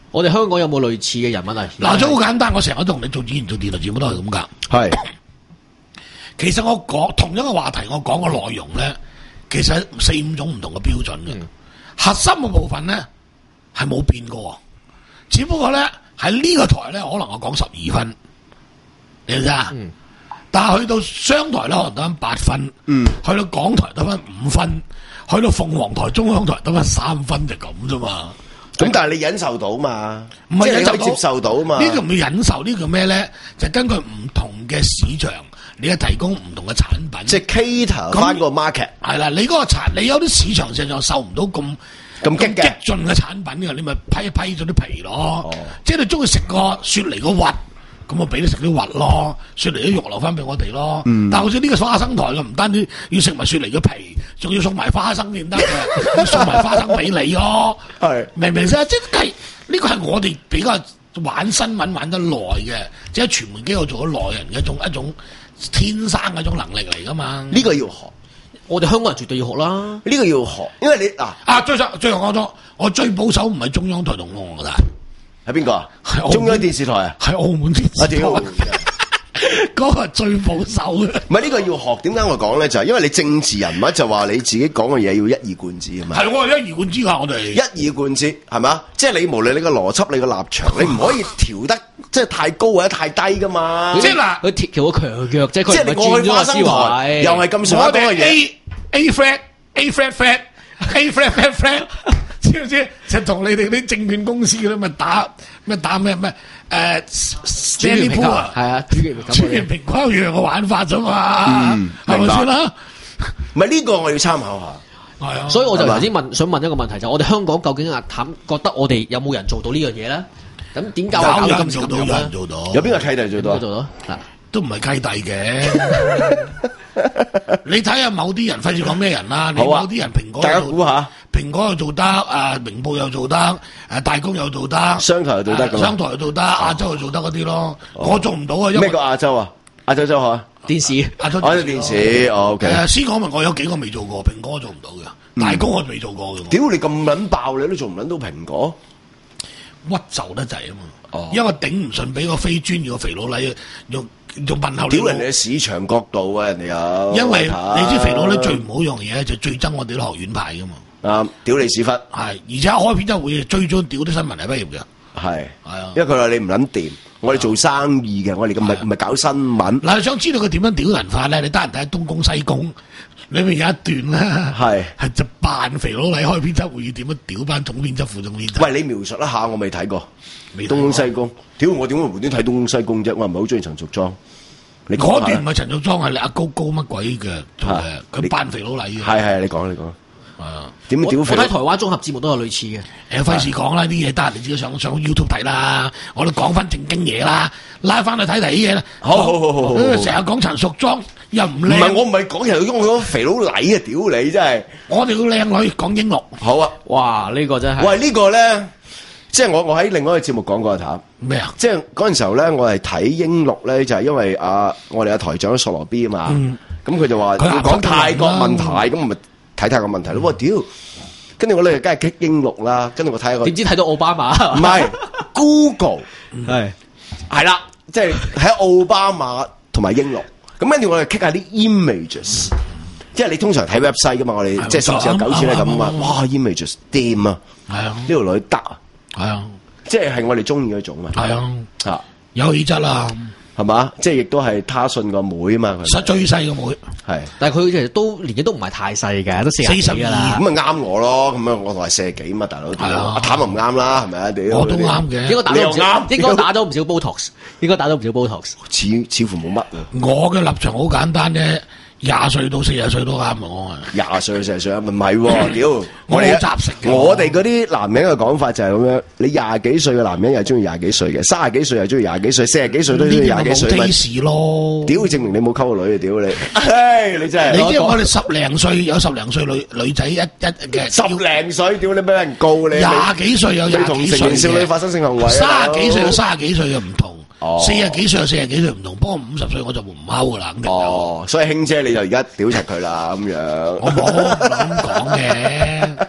Speaker 4: 我哋香港有冇類似嘅人物啊？
Speaker 5: 嗱，都好簡單，我成日都同你做演員做電台節目都係咁噶。
Speaker 3: 係，
Speaker 5: 其實我講同樣嘅話題，我講嘅內容咧，其實四五種唔同嘅標準嘅。嗯、核心嘅部分咧係冇變過，只不過咧喺呢個台咧，可能我講十二分，你知啊？嗯、但係去到商台咧，可能得翻八分，嗯、去到港台得翻五分，去到鳳凰台、中央台得翻三分，就咁啫嘛。
Speaker 3: 咁但係你忍受到嘛？
Speaker 5: 唔係忍受
Speaker 3: 接受到嘛？
Speaker 5: 呢個唔係忍受，呢個咩咧？就根據唔同嘅市場，你係提供唔同嘅產品，
Speaker 3: 即係 cater 翻個 market。係
Speaker 5: 啦，你嗰個產，你有啲市場上就受唔到咁
Speaker 3: 咁激嘅
Speaker 5: 激進嘅產品嘅，你咪批一批咗啲皮咯。哦、即係你中意食個雪梨個核。咁我俾你食啲核咯，雪梨啲肉留翻俾我哋咯。嗯、但係好似呢個花生台嘅，唔單止要食埋雪梨嘅皮，仲要送埋花生先得嘅，要送埋花生俾你咯。係明唔明先？即係呢個係我哋比較玩新聞玩得耐嘅，即係傳媒機構做咗耐人嘅一種一種天生嘅一種能力嚟噶嘛。呢個要學，
Speaker 4: 我哋香港人絕對要學啦。
Speaker 3: 呢個要學，因為你嗱啊，
Speaker 5: 最最後講咗，我最保守唔係中央台同我㗎。
Speaker 3: 係邊個啊？中央電視台啊？
Speaker 5: 係澳門電視台。嗰個係最保守嘅。
Speaker 3: 唔係呢個要學，點解我講咧？就係、是、因為你政治人物就話你自己講嘅嘢要一以貫之啊嘛。
Speaker 5: 係我係一以貫之㗎，我哋
Speaker 3: 一以貫之係嘛？即係你無論你個邏輯、你個立場，你唔可以調得即係太高或者太低㗎嘛。
Speaker 5: 即係嗱，
Speaker 4: 佢調個強弱啫。即係你
Speaker 3: 過去花生台又係咁上下多嘅嘢。
Speaker 5: A A flat A flat flat A flat flat flat。知唔知？就同你哋啲證券公司嗰啲咪打咩打咩咩誒 Stanley Pool 啊，係啊，主權平均一樣嘅玩法啫嘛，係咪先啦？
Speaker 3: 唔係呢個我要參考下，
Speaker 5: 係啊。
Speaker 4: 所以我就頭先問，想問一個問題，就係我哋香港究竟阿譚覺得我哋有冇人做到呢樣嘢咧？咁點解我搞到咁
Speaker 5: 做到？有人做到，
Speaker 3: 有邊個契弟做到？
Speaker 4: 做到啊？
Speaker 5: 都唔係契弟嘅。你睇下某啲人，費事講咩人啦？你某啲人蘋果，
Speaker 3: 大家估下，
Speaker 5: 蘋果又做得，誒明報又做得，誒大公又做得，
Speaker 3: 商台又做得，
Speaker 5: 商台又做得，亞洲又做得嗰啲咯。我做唔到啊！
Speaker 3: 咩叫亞洲啊？亞洲周海
Speaker 4: 電視，
Speaker 5: 亞洲
Speaker 3: 電視，OK。
Speaker 5: 誒，先講明我有幾個未做過，蘋果我做唔到嘅，大公我未做過嘅。
Speaker 3: 屌你咁撚爆，你都做唔撚到蘋果？
Speaker 5: 屈就得滯啊嘛！因為頂唔順，俾個非專業嘅肥佬黎用。仲問候你，
Speaker 3: 屌人哋嘅市場角度啊！人哋有，
Speaker 5: 因為你知肥佬咧最唔好樣嘢就最憎我哋啲學院派噶嘛。
Speaker 3: 啱，屌你屎忽，係
Speaker 5: 而且開片真係會追咗屌啲新聞係畢業嘅。係係啊，
Speaker 3: 因為佢話你唔撚掂，我哋做生意嘅，我哋咁唔係唔係搞新聞。
Speaker 5: 嗱，想知道佢點樣屌人法咧？你得閒睇下東宮西宮裏面有一段啦，係係就扮肥佬黎開編輯會議點樣屌班總編輯副總編輯。
Speaker 3: 喂，你描述一下，我未睇過。東宮西宮，屌我點會無端睇東宮西宮啫？我唔係好中意陳淑莊。你
Speaker 5: 嗰段唔係陳淑莊，係你阿高高乜鬼嘅做嘅，佢扮肥佬黎嘅。
Speaker 3: 係係，你講你講。啊，點屌肥？
Speaker 4: 我睇台灣綜合節目都有類似嘅。
Speaker 5: 誒，費事講啦，啲嘢得閒你自己上上 YouTube 睇啦。我哋講翻正經嘢啦，拉翻去睇睇啲嘢啦。
Speaker 3: 好好好好，
Speaker 5: 成日講陳淑莊又唔靚。
Speaker 3: 唔係我唔係講陳淑莊，我講肥佬黎啊！屌你真係。
Speaker 5: 我哋個靚女講英樂。
Speaker 3: 好啊，
Speaker 4: 哇！呢個真係。
Speaker 3: 喂，呢個咧。即係我我喺另外一個節目講過啊，
Speaker 5: 咩啊？
Speaker 3: 即係嗰陣時候咧，我係睇英錄咧，就係、是、因為啊，我哋阿台長索羅 B 啊嘛，咁佢、嗯、就話要講泰國問題，咁咪睇泰國問題咯。我屌，跟住我咧梗係激英錄啦，跟住我睇下，
Speaker 4: 點知睇到奧巴馬？
Speaker 3: 唔係 Google
Speaker 4: 係
Speaker 3: 係啦，即係喺奧巴馬同埋英錄，咁跟住我哋 kick 下啲 images，即係你通常睇 website 噶嘛，我哋即係十次有九次咧咁啊，哇 images 掂啊，係啊，呢條女得啊！
Speaker 5: 係啊，
Speaker 3: 即係係我哋中意嗰種啊，
Speaker 5: 係啊，啊有氣質啊，
Speaker 3: 係嘛，即係亦都係他信個妹啊嘛，
Speaker 5: 實最細個妹，
Speaker 3: 係，
Speaker 4: 但係佢其實都年紀都唔係太細嘅，都四十幾噶啦，
Speaker 3: 咁咪啱我咯，咁啊我同係四十幾嘛，大佬，阿譚就唔啱啦，係咪啊？屌，
Speaker 5: 我都啱嘅，
Speaker 4: 應該打咗唔少，應該打咗唔少 Botox，應該打咗唔少 Botox，
Speaker 3: 似似乎冇乜。
Speaker 5: 我嘅立場好簡單啫。廿歲到四十歲都啱我啊！
Speaker 3: 廿歲四十歲唔係喎，屌！
Speaker 5: 我哋雜食嘅，
Speaker 3: 我哋嗰啲男人嘅講法就係咁樣，你廿幾歲嘅男人又中意廿幾歲嘅，三十幾歲又中意廿幾歲，四十幾歲都中意廿幾歲。
Speaker 5: 呢啲咪冇 taste 咯？
Speaker 3: 屌，證明你冇溝女啊！屌你，唉，你真係
Speaker 5: 你知我哋十零歲有十零歲女女仔一一嘅
Speaker 3: 十零歲，屌你俾人告你！
Speaker 5: 廿幾歲有廿幾歲嘅，
Speaker 3: 同成年少女發生性行為，
Speaker 5: 卅幾歲有卅幾歲嘅唔同。四十幾歲有四十幾歲唔同，不過五十歲我就唔溝噶啦，肯定。哦，
Speaker 3: 所以卿姐你就而家屌柒佢啦，咁樣。
Speaker 5: 我冇咁講嘅。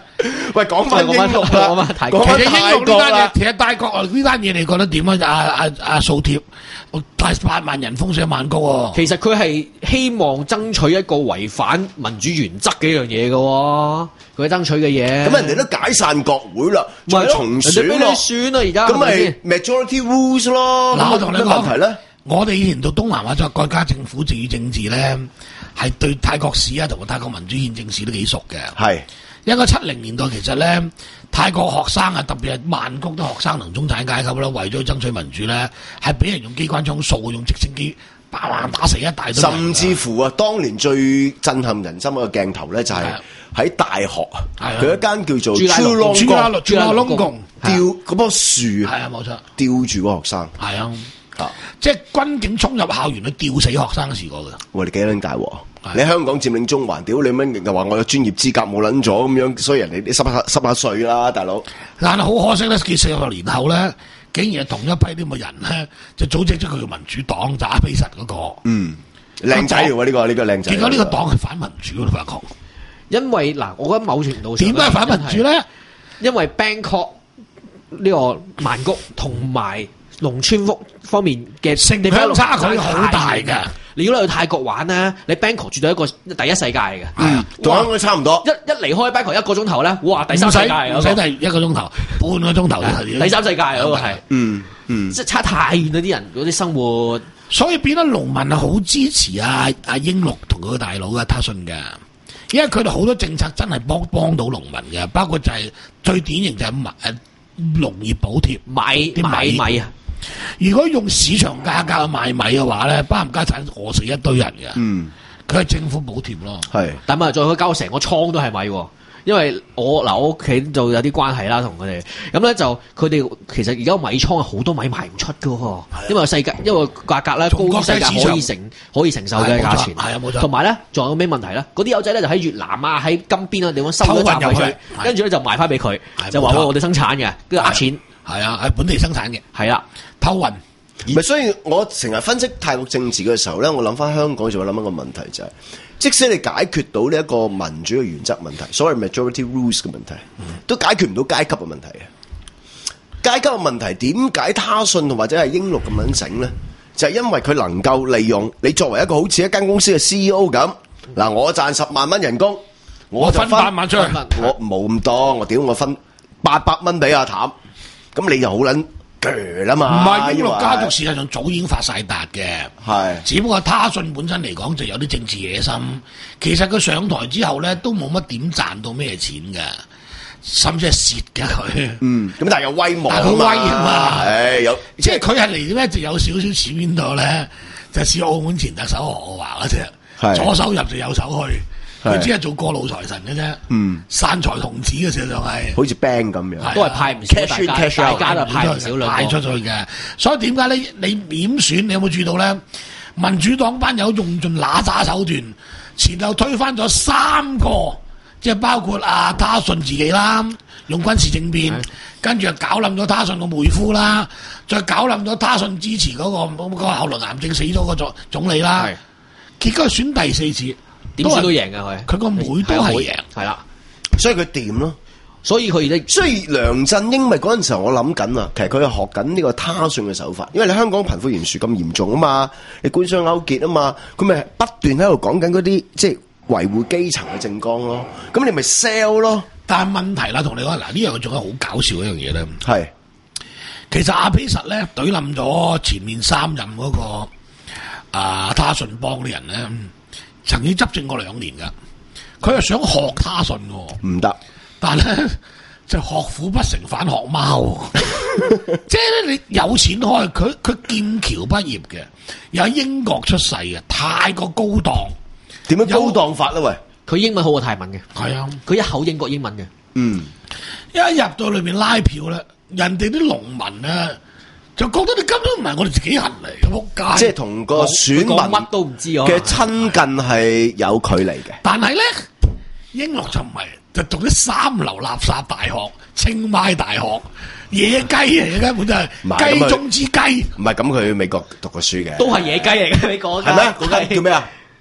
Speaker 3: 喂，講翻英陸啦，講翻
Speaker 5: 其實英
Speaker 3: 泰
Speaker 5: 陸呢單嘢
Speaker 3: 國啦，
Speaker 5: 其實泰國呢單嘢你覺得點啊？阿阿阿掃貼大八萬人封上萬高喎。
Speaker 4: 其實佢係希望爭取一個違反民主原則嘅一樣嘢嘅喎，佢爭取嘅嘢。
Speaker 3: 咁人哋都解散國會啦，再重選
Speaker 4: 咯，人哋俾你選啦，而家
Speaker 3: 咁咪 majority rules 咯。
Speaker 5: 嗱，我同你
Speaker 3: 咩問題咧？
Speaker 5: 我哋以前做東南亞作國家政府治與政治咧，係對泰國史啊同埋泰國民主憲政史都幾熟嘅。
Speaker 3: 係
Speaker 5: 一九七零年代其實咧，泰國學生啊，特別係曼谷啲學生同中產階級啦，為咗爭取民主咧，係俾人用機關槍掃，用直升機叭叭打死一大堆人。
Speaker 3: 甚至乎啊，當年最震撼人心嗰個鏡頭咧，就係喺大學啊，佢一間叫做
Speaker 5: 朱拉隆朱拉隆宮
Speaker 3: 吊嗰棵樹，
Speaker 5: 係啊冇錯，
Speaker 3: 吊住個學生，
Speaker 5: 係啊。即係軍警衝入校園去吊死學生試過嘅。
Speaker 3: 喂，你幾撚大鑊？你香港佔領中環，屌你乜又話我有專業資格冇撚咗咁樣，所以人哋啲濕下濕下碎啦，大佬。
Speaker 5: 但係好可惜咧，幾四十年後咧，竟然係同一批啲咁嘅人咧，就組織咗佢叫民主黨，就阿比實嗰個。嗯，
Speaker 3: 靚仔喎呢個呢個靚仔。
Speaker 5: 結果呢個黨係反民主嘅，發覺。
Speaker 4: 因為嗱，我覺得某程度上
Speaker 5: 點解反民主咧？
Speaker 4: 因為 Bangkok 呢個曼谷同埋農村福方面嘅
Speaker 5: 城鄉差距好大㗎。
Speaker 4: 你如果你去泰國玩咧，你 Bangkok 絕對一個第一世界嚟嘅。
Speaker 3: 嗯，同香港差唔多。
Speaker 4: 一一離開 Bangkok 一個鐘頭咧，哇！第三世界
Speaker 5: 唔使第一個鐘頭，半個鐘頭
Speaker 4: 第三世界嗰個係。
Speaker 3: 嗯嗯，
Speaker 4: 即係差太遠啦！啲人嗰啲生活，
Speaker 5: 所以變咗農民係好支持阿阿英祿同佢個大佬嘅他信嘅，因為佢哋好多政策真係幫幫到農民嘅，包括就係、是、最典型就係誒農業補貼
Speaker 4: 買啲米米啊！
Speaker 5: 如果用市場價格去買米嘅話咧，包含家產餓死一堆人嘅。嗯，佢係政府補貼咯。
Speaker 3: 係，
Speaker 4: 但係再去交成個倉都係米喎。因為我嗱我屋企就有啲關係啦，同佢哋咁咧就佢哋其實而家米倉係好多米賣唔出㗎喎，因為世界因為價格咧高於世界可以承可以承受嘅價錢，
Speaker 5: 係啊冇錯。
Speaker 4: 同埋咧仲有咩問題咧？嗰啲友仔咧就喺越南啊、喺金邊啊地方收咗集米出嚟，跟住咧就賣翻俾佢，就話我哋生產嘅，跟住呃錢。
Speaker 5: 係啊，係本地生產嘅，
Speaker 4: 係啦，
Speaker 5: 偷運。
Speaker 3: 唔係，所以我成日分析泰國政治嘅時候咧，我諗翻香港就會諗一個問題就係、是，即使你解決到呢一個民主嘅原則問題，所謂 majority rules 嘅問題，嗯、都解決唔到階級嘅問題嘅。階級嘅問題點解他信同或者係英祿咁樣整咧？就係、是、因為佢能夠利用你作為一個好似一間公司嘅 C E O 咁，嗱我賺十萬蚊人工，我就分
Speaker 5: 八萬出去，
Speaker 3: 我冇咁多，我屌我分八百蚊俾阿譚。咁你就好撚鋸啦嘛！
Speaker 5: 唔係英祿家族事實上早已經發晒達嘅，係只不過他信本身嚟講就有啲政治野心。其實佢上台之後咧都冇乜點賺到咩錢嘅，甚至係蝕嘅佢。嗯，咁但係有威望啊嘛，威啊嘛，係有即係佢係嚟咧就有少少似邊度咧，就似澳門前特首何華嗰隻，左手入就右手去。佢只係做過路財神嘅啫，嗯，散財童子嘅事實上係，
Speaker 3: 好似 band 咁樣，
Speaker 4: 都係派唔少大家，大家都派唔少兩
Speaker 5: 派出去嘅。所以點解咧？你點選？你有冇注意到咧？民主黨班友用盡揦渣手段，前後推翻咗三個，即係包括阿他信自己啦，用軍事政變，跟住又搞冧咗他信個妹夫啦，再搞冧咗他信支持嗰、嗰個嗰、嗰個後來癌症死咗個總總理啦，結果選第四次。
Speaker 4: 點先都贏嘅佢，
Speaker 5: 佢個妹都係贏，
Speaker 4: 係啦，
Speaker 3: 所以佢掂咯。
Speaker 4: 所以佢而家，
Speaker 3: 所以梁振英咪嗰陣時候我諗緊啊，其實佢係學緊呢個他信嘅手法，因為你香港貧富懸殊咁嚴重啊嘛，你官商勾結啊嘛，佢咪不斷喺度講緊嗰啲即係維護基層嘅政綱咯。咁你咪 sell 咯。
Speaker 5: 但係問題啦，同你講嗱，呢樣仲有好搞笑一樣嘢咧，
Speaker 3: 係
Speaker 5: 其實阿比實咧懟冧咗前面三任嗰、那個啊他信幫啲人咧。曾經執政過兩年噶，佢又想學他信喎，唔得。但係咧就學虎不成反學貓，即係咧你有錢開，佢佢劍橋畢業嘅，又喺英國出世嘅，太過高檔。
Speaker 3: 點樣高檔法咧？喂，
Speaker 4: 佢英文好過泰文嘅，
Speaker 5: 係啊，
Speaker 4: 佢一口英國英文嘅。嗯，
Speaker 5: 一入到裏面拉票咧，人哋啲農民咧。就覺得你根本唔係我哋自己人嚟嘅，仆街！
Speaker 3: 即係同個選民
Speaker 4: 乜都唔知
Speaker 3: 嘅親近係有距離嘅。
Speaker 5: 但係咧，英祿就唔係，就讀啲三流垃圾大學、清邁大學，野雞嚟嘅根本就係雞中之雞。
Speaker 3: 唔係咁，佢美國讀過書嘅，
Speaker 4: 都係野雞嚟嘅。你講
Speaker 3: 係咩？嗰間叫咩啊？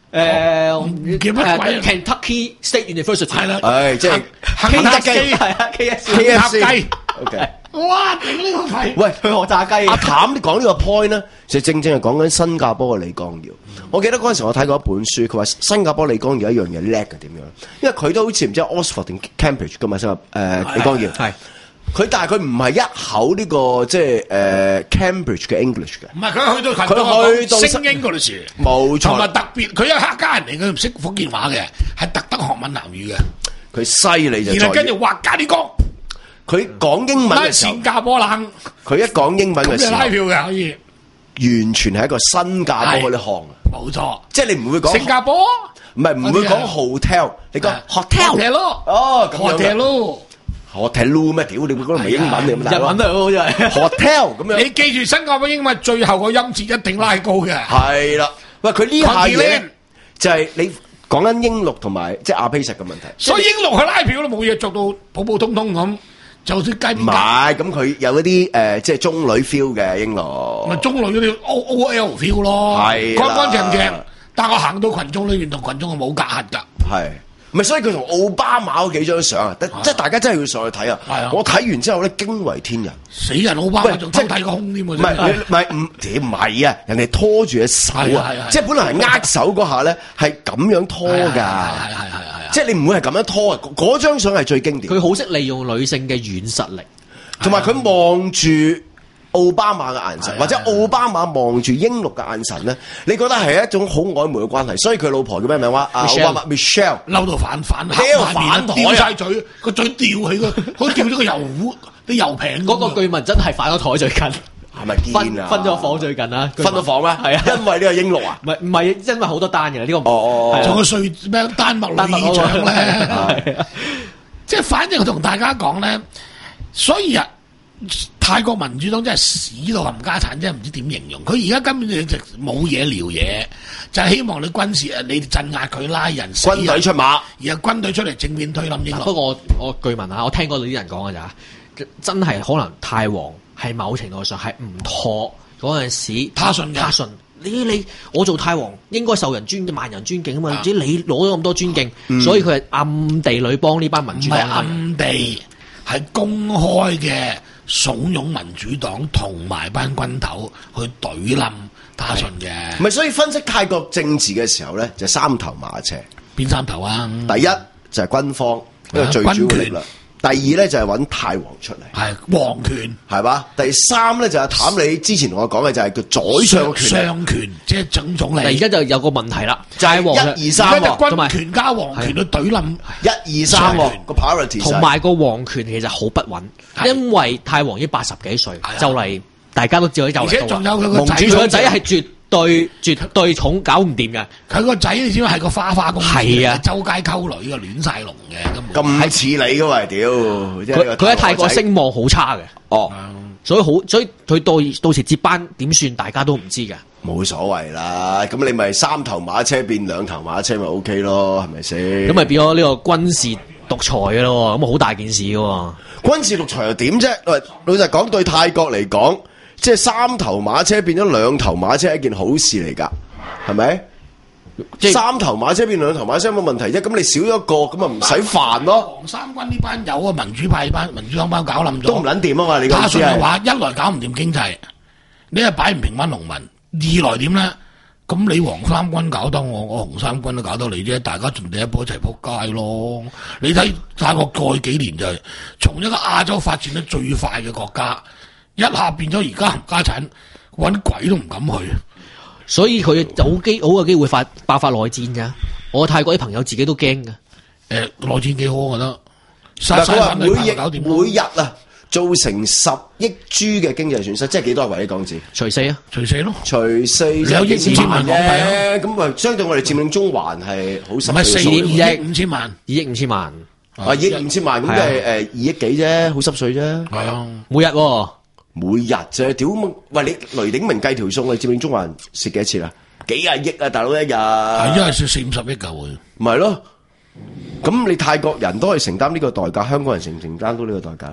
Speaker 4: 誒
Speaker 5: 唔記得乜鬼
Speaker 4: Kentucky State University
Speaker 5: 係啦，
Speaker 3: 唉，即係
Speaker 5: 肯德基
Speaker 4: 係啊 K F C
Speaker 3: K F C
Speaker 5: 雞
Speaker 3: OK。
Speaker 5: 哇！頂呢個題，
Speaker 3: 喂，
Speaker 4: 去學炸雞。
Speaker 3: 阿譚你講呢個 point 咧，就正正係講緊新加坡嘅李光耀。我記得嗰陣時我睇過一本書，佢話新加坡李光耀一樣嘢叻嘅點樣？因為佢都好似唔知 Oxford 定 Cambridge 㗎嘛，新加誒李光耀
Speaker 4: 係。
Speaker 3: 佢但係佢唔係一口呢、這個即係誒、呃、Cambridge 嘅 English 嘅，
Speaker 5: 唔係佢去到群
Speaker 3: 佢去到
Speaker 5: 升英嗰陣時，
Speaker 3: 冇錯，
Speaker 5: 同埋特別佢係客家人嚟，佢唔識福建話嘅，係特登學閩南語嘅。
Speaker 3: 佢犀利就
Speaker 5: 然後跟住畫加啲歌，
Speaker 3: 佢講英文嘅時候，
Speaker 5: 新加坡冷，
Speaker 3: 佢一講英文嘅時候，
Speaker 5: 咁就拉票嘅可以，
Speaker 3: 完全係一個新加坡嗰啲腔，
Speaker 5: 冇錯，
Speaker 3: 即係你唔會講
Speaker 5: 新加坡，
Speaker 3: 唔係唔會講 hotel，你講 hotel
Speaker 5: 咯，
Speaker 3: 哦咁樣
Speaker 5: hotel 咯。
Speaker 3: hotel 咩？屌你嗰個咪英文嚟咁大
Speaker 4: 日文都好似係
Speaker 3: hotel 咁樣。
Speaker 5: 你記住新加坡英文最後個音節一定拉高嘅。
Speaker 3: 係啦，喂，佢呢下嘢就係你講緊英陸同埋即係阿披石嘅問題。
Speaker 5: 所以英陸佢拉票都冇嘢做到普普通通咁，就算雞
Speaker 3: 唔係，咁佢有嗰啲誒即係中女 feel 嘅英陸。
Speaker 5: 咪中女嗰啲 O O L feel 咯，
Speaker 3: 係
Speaker 5: 乾乾淨淨。但我行到群眾裏面同群眾係冇隔閡㗎。
Speaker 3: 係。咪所以佢同奧巴馬嗰幾張相啊，即係大家真係要上去睇啊！我睇完之後咧，驚為天人。死人奧巴馬仲偷睇個胸添喎！唔係唔係唔，屌唔係啊！人哋拖住隻手啊，即係本來係握手嗰下咧，係咁樣拖㗎。係係係係係，即係你唔會係咁樣拖啊！嗰張相係最經典。
Speaker 4: 佢好識利用女性嘅軟實力，
Speaker 3: 同埋佢望住奧巴馬嘅眼神，或者奧巴馬望住英陸嘅眼神咧，你覺得係一種好曖昧嘅關係。所以佢老婆叫咩名話？啊，奧巴馬 Michelle
Speaker 5: 嬲到反反
Speaker 3: 屌反台
Speaker 5: 掉晒嘴，個嘴吊起個，好似吊咗個油壺啲油餅。
Speaker 4: 嗰個據聞真係反咗台最近，
Speaker 3: 係咪堅啊？
Speaker 4: 分咗房最近啊，
Speaker 3: 分咗房咩？係啊，因為呢個英陸啊，
Speaker 4: 唔係唔係，因為好多單嘅呢個。
Speaker 3: 哦哦，
Speaker 5: 仲有稅咩丹麥女議長咧？即係反正同大家講咧，所以啊。泰國民主黨真係屎到冚家產，真係唔知點形容。佢而家根本就冇嘢聊嘢，就係希望你軍事啊，你鎮壓佢拉人，
Speaker 3: 軍隊出馬，
Speaker 5: 而家軍隊出嚟正面推冧英國。
Speaker 4: 不過我我據聞啊，我聽過啲人講嘅咋，真係可能泰王係某程度上係唔妥嗰陣時，
Speaker 5: 他信嘅，
Speaker 4: 他信你你我做泰王應該受人尊敬，萬人尊敬啊嘛，只你攞咗咁多尊敬，
Speaker 3: 嗯、
Speaker 4: 所以佢係暗地裏幫呢班民主黨。
Speaker 5: 唔係暗地，係公開嘅。慫恿民主黨同埋班軍頭去懟冧他信嘅，
Speaker 3: 唔係，所以分析泰國政治嘅時候咧，就三頭馬車。
Speaker 5: 邊三頭啊？
Speaker 3: 第一就係軍方，呢個最主要力量。第二咧就係揾泰王出嚟，
Speaker 5: 係皇權，
Speaker 3: 係嘛？第三咧就係譚你之前同我講嘅就係叫宰相權，
Speaker 5: 相權即係總總理。
Speaker 4: 但而家就有個問題啦，
Speaker 3: 就係一二三，
Speaker 5: 而家就軍權加皇權去懟冧
Speaker 3: 一二三個 priority，
Speaker 4: 同埋個皇權其實好不穩，因為泰王已經八十幾歲，就嚟大家都知道就嚟到。
Speaker 5: 而且仲有佢個仔，
Speaker 4: 佢個仔係絕對絕對重搞唔掂嘅。
Speaker 5: 佢個仔你知唔知係個花花公子？
Speaker 4: 係啊，
Speaker 5: 周街溝女嘅，亂晒龍嘅，
Speaker 3: 咁似你嘅喂，屌！
Speaker 4: 佢佢喺泰國聲望好差嘅。哦，所以好，所以佢到到時接班點算，大家都唔知嘅。
Speaker 3: 冇所謂啦，咁你咪三頭馬車變兩頭馬車咪 O K 咯，係咪先？
Speaker 4: 咁咪變咗呢個軍事獨裁嘅咯，咁好大件事嘅。
Speaker 3: 軍事獨裁又點啫？喂，老實講，對泰國嚟講，即係三頭馬車變咗兩頭馬車係一件好事嚟㗎，係咪？即三頭馬車變兩頭馬車冇問題啫，咁你少咗一個，咁啊唔使煩咯。
Speaker 5: 黃三軍呢班友啊，民主派班、民主黨班搞冧咗，
Speaker 3: 都唔撚掂啊嘛！你
Speaker 5: 他信嘅話，一來搞唔掂經濟，你係擺唔平翻農民；二來點咧？咁你黃三軍搞得我，我紅三軍都搞得你啫，大家盡第一波一齊撲街咯。你睇泰國過去幾年就係、是、從一個亞洲發展得最快嘅國家，一下變咗而家冚家產，搵鬼都唔敢去。
Speaker 4: 所以佢有機好嘅機會發爆發內戰㗎。我泰國啲朋友自己都驚㗎。誒、
Speaker 5: 呃，內戰幾好，我覺得。
Speaker 3: 但係佢話每日每日啊，造成十億銖嘅經濟損失，即係幾多為啲港紙？
Speaker 4: 除四啊，
Speaker 5: 除四咯，
Speaker 3: 除四
Speaker 5: 有億五千萬港幣啊！
Speaker 3: 咁啊，相對我哋佔領中環係好十。
Speaker 5: 唔係四點二億五千萬，
Speaker 4: 二億五千萬。啊，
Speaker 3: 二億五千萬咁即係誒二億幾啫，好濕碎啫。
Speaker 5: 係啊，
Speaker 4: 每日喎。
Speaker 3: 每日啫，屌！喂，你雷鼎明計條數，我哋佔領中環蝕幾多錢啊？幾廿億啊，大佬一日。
Speaker 5: 係因為蝕四五十億㗎會。
Speaker 3: 唔係咯，咁你泰國人都可以承擔呢個代價，香港人承唔承擔到呢個代價咧？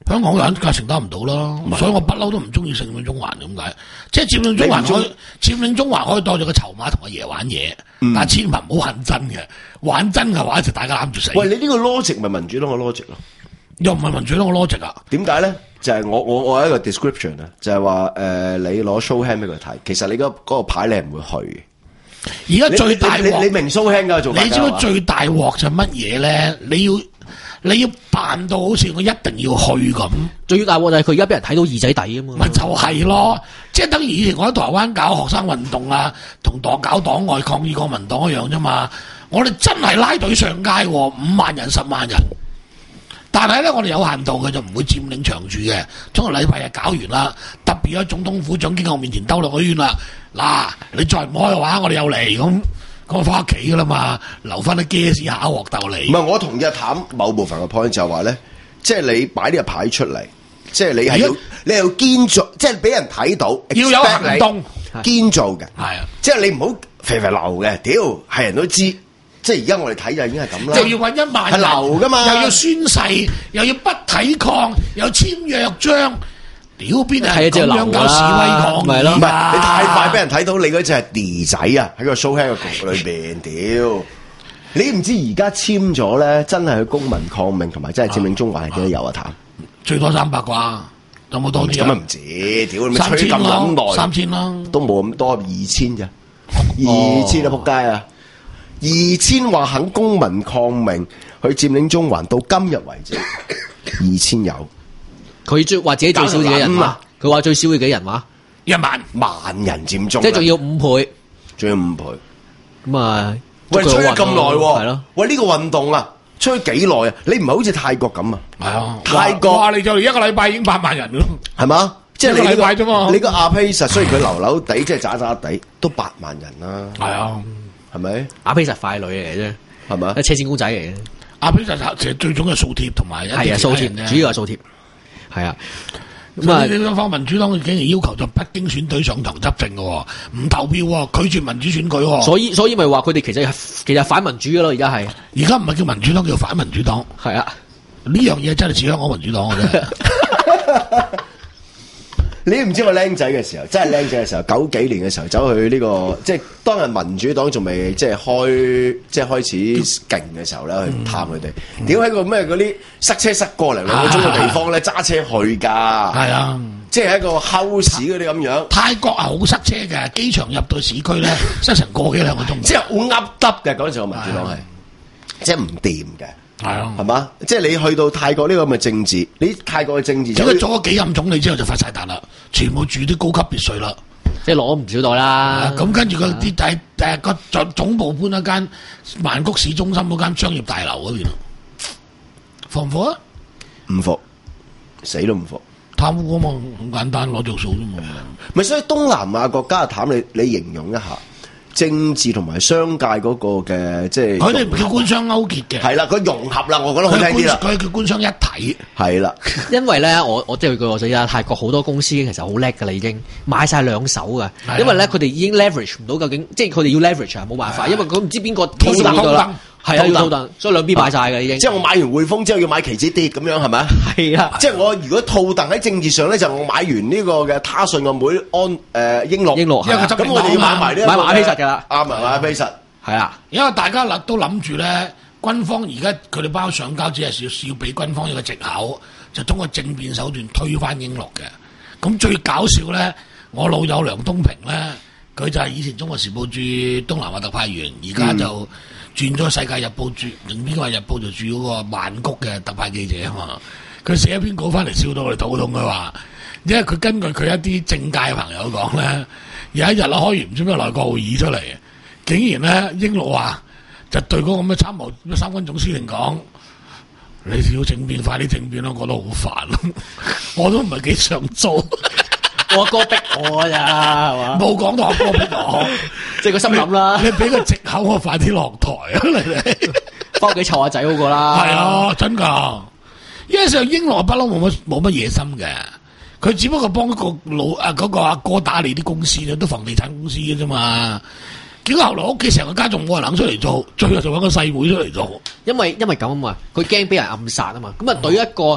Speaker 5: 香港人梗係承擔唔到啦，所以我不嬲都唔中意佔領中環點解？即係佔領中環可以佔領中環可以當咗個籌碼同阿爺玩嘢，嗯、但係千萬唔好恨真嘅，玩真嘅話就大家攬住死。
Speaker 3: 喂，你呢個 logic 咪民主黨嘅 logic 咯？
Speaker 5: 又唔係民主黨嘅 logic 啊？
Speaker 3: 點解咧？就係、是、我我我有一個 description 啊，就係話誒，你攞 show hand 俾佢睇，其實你嗰嗰個牌你係唔會去嘅。而家最大鑊，你你明 show hand 㗎做？
Speaker 5: 你知唔知最大鑊就乜嘢咧？你要。你要扮到好似我一定要去咁，
Speaker 4: 最大鑊就係佢而家俾人睇到二仔底啊嘛，
Speaker 5: 咪就係咯，即係等於以前我喺台灣搞學生運動啊，同黨搞黨外抗議國民黨一樣啫嘛。我哋真係拉隊上街，五萬人、十萬人，但係咧我哋有限度嘅，就唔會佔領長住嘅。中個禮拜日搞完啦，特別喺總統府長經喺我面前兜落個圈啦。嗱，你再唔開嘅話，我哋又嚟咁。我翻屋企噶啦嘛，留翻啲 gas 下鑊鬥嚟。唔係，
Speaker 3: 我同意阿譚某部分嘅 point 就係話咧，即係你擺呢個牌出嚟，即係你係要你係要堅做，即係俾人睇到，
Speaker 5: 要有行動，
Speaker 3: 堅做嘅。
Speaker 5: 係啊，
Speaker 3: 即係你唔好肥肥流嘅，屌係人都知。即係而家我哋睇就已經係咁啦。
Speaker 5: 就要搵一萬人，
Speaker 3: 係流噶嘛，
Speaker 5: 又要宣誓，又要不抵抗，又簽約章。屌邊係咁樣搞示威抗議啦？
Speaker 3: 唔係你太快俾人睇到你嗰隻係 D 仔啊！喺個 show hand 嘅局裏邊，屌你唔知而家簽咗咧，真係去公民抗命同埋真係佔領中環係幾多有啊？譚
Speaker 5: 最多三百啩，有冇多啲
Speaker 3: 咁啊唔止，屌你咪吹咁撚耐，
Speaker 5: 三千啦，
Speaker 3: 都冇咁多，二千咋？二千啊仆街啊！二千話肯公民抗命去佔領中環，到今日為止，二千有。
Speaker 4: 佢最話自己最少幾人嘛？佢話最少嘅幾人話
Speaker 5: 一萬
Speaker 3: 萬人佔中，
Speaker 4: 即係仲要五倍，
Speaker 3: 仲要五倍。
Speaker 4: 咁啊，
Speaker 3: 喂，吹咗咁耐喎，
Speaker 4: 係咯？
Speaker 3: 喂，呢個運動啊，吹咗幾耐啊？你唔係好似泰國咁啊？
Speaker 5: 係啊，
Speaker 3: 泰國
Speaker 5: 哇！你就嚟一個禮拜已經八萬人咯，
Speaker 3: 係嘛？即係你
Speaker 5: 一個禮拜啫嘛。
Speaker 3: 你個阿披實雖然佢流流地，即係渣渣地，都八萬人啦。
Speaker 5: 係啊，
Speaker 3: 係咪？
Speaker 4: 阿披實快女嚟嘅啫，
Speaker 3: 係咪？
Speaker 4: 車線公仔嚟嘅。
Speaker 5: 阿披實其實最終係掃貼同埋
Speaker 4: 係啊，掃貼主要係掃貼。係啊，
Speaker 5: 咁啊！呢方民主黨竟然要求就北京選隊上台執政嘅，唔投票，拒絕民主選舉。
Speaker 4: 所以所以咪話佢哋其實係其實反民主嘅咯，而家係。
Speaker 5: 而家唔係叫民主黨，叫反民主黨。
Speaker 4: 係啊，
Speaker 5: 呢樣嘢真係似香港民主黨嘅啫。
Speaker 3: 你唔知我僆仔嘅時候，真係僆仔嘅時候，九幾年嘅時候走去呢、這個，即係當日民主黨仲未即係開，即係開始勁嘅時候咧，去探佢哋。屌喺、嗯、個咩嗰啲塞車塞過嚟兩個鐘嘅地方咧，揸、啊、車去㗎。係啊，即係喺個 house 嗰啲咁樣。泰國係好塞車嘅，機場入到市區咧，塞成個幾兩個鐘。即係好噏耷嘅嗰陣時，個民主黨係，即係唔掂嘅。係啊，係嘛？即係你去到泰國呢個咁嘅政治，你泰國嘅政治，即係做咗幾任總理之後就發晒達啦，全部住啲高級別墅啦，即係攞唔少袋啦。咁、啊、跟住佢啲第誒個總總部搬一間曼谷市中心嗰間商業大樓嗰邊咯，服唔服啊？唔服，死都唔服。貪污啊嘛，咁簡單攞着數啫嘛。咪所以東南亞國家嘅譚，你你形容一下。政治同埋商界嗰個嘅即係，佢哋唔叫官商勾結嘅，係啦，佢融合啦，我覺得好聽啲啦。佢叫官商一體，係啦。因為咧，我我即係據我所知啊，泰國好多公司其實好叻噶啦，已經買晒兩手噶。因為咧，佢哋已經 leverage 唔到究竟，即係佢哋要 leverage 啊，冇辦法，因為佢唔知邊個套戥到啦。係啊，要套戥，所以兩邊買晒嘅已經。即係我買完匯豐之後要買期指跌咁樣係咪啊？係啊。即係我如果套戥喺政治上咧，就我買完呢個嘅他信個妹安誒英樂，英樂係啊。咁我哋要買埋呢個買馬希實㗎啦。啱啊，買馬希實係啊。因為大家諗都諗住咧，軍方而家佢哋包上交，只係要要俾軍方一個藉口，就通過政變手段推翻英樂嘅。咁最搞笑咧，我老友梁東平咧，佢就係以前中國時報駐東南亞特派員，而家就。嗯轉咗《世界日報》駐，另邊個日報就駐嗰個曼谷嘅特派記者啊嘛。佢寫一篇稿翻嚟，笑到我哋肚痛。佢話，因為佢根據佢一啲政界朋友講咧，有一日啦開完唔知咩內閣會議出嚟，竟然咧英樂話就對嗰個咁嘅參謀咩三軍總司令講：你要政變，快啲政變啦！我覺得好煩，我都唔係幾想做。我哥逼我咋，係嘛？冇講到我哥逼我，即係個心諗啦。你俾個藉口我快啲落台啊！你哋翻屋企湊下仔好過啦。係啊，真噶。因為上英樂不嬲冇乜冇乜野心嘅，佢只不過幫一個老啊嗰、嗰個阿哥打理啲公司咧，都房地產公司嘅啫嘛。結果後來屋企成個家仲冇人肯出嚟做，最後就揾個細妹出嚟做。因為因為咁啊嘛，佢驚俾人暗殺啊嘛。咁啊，對一個。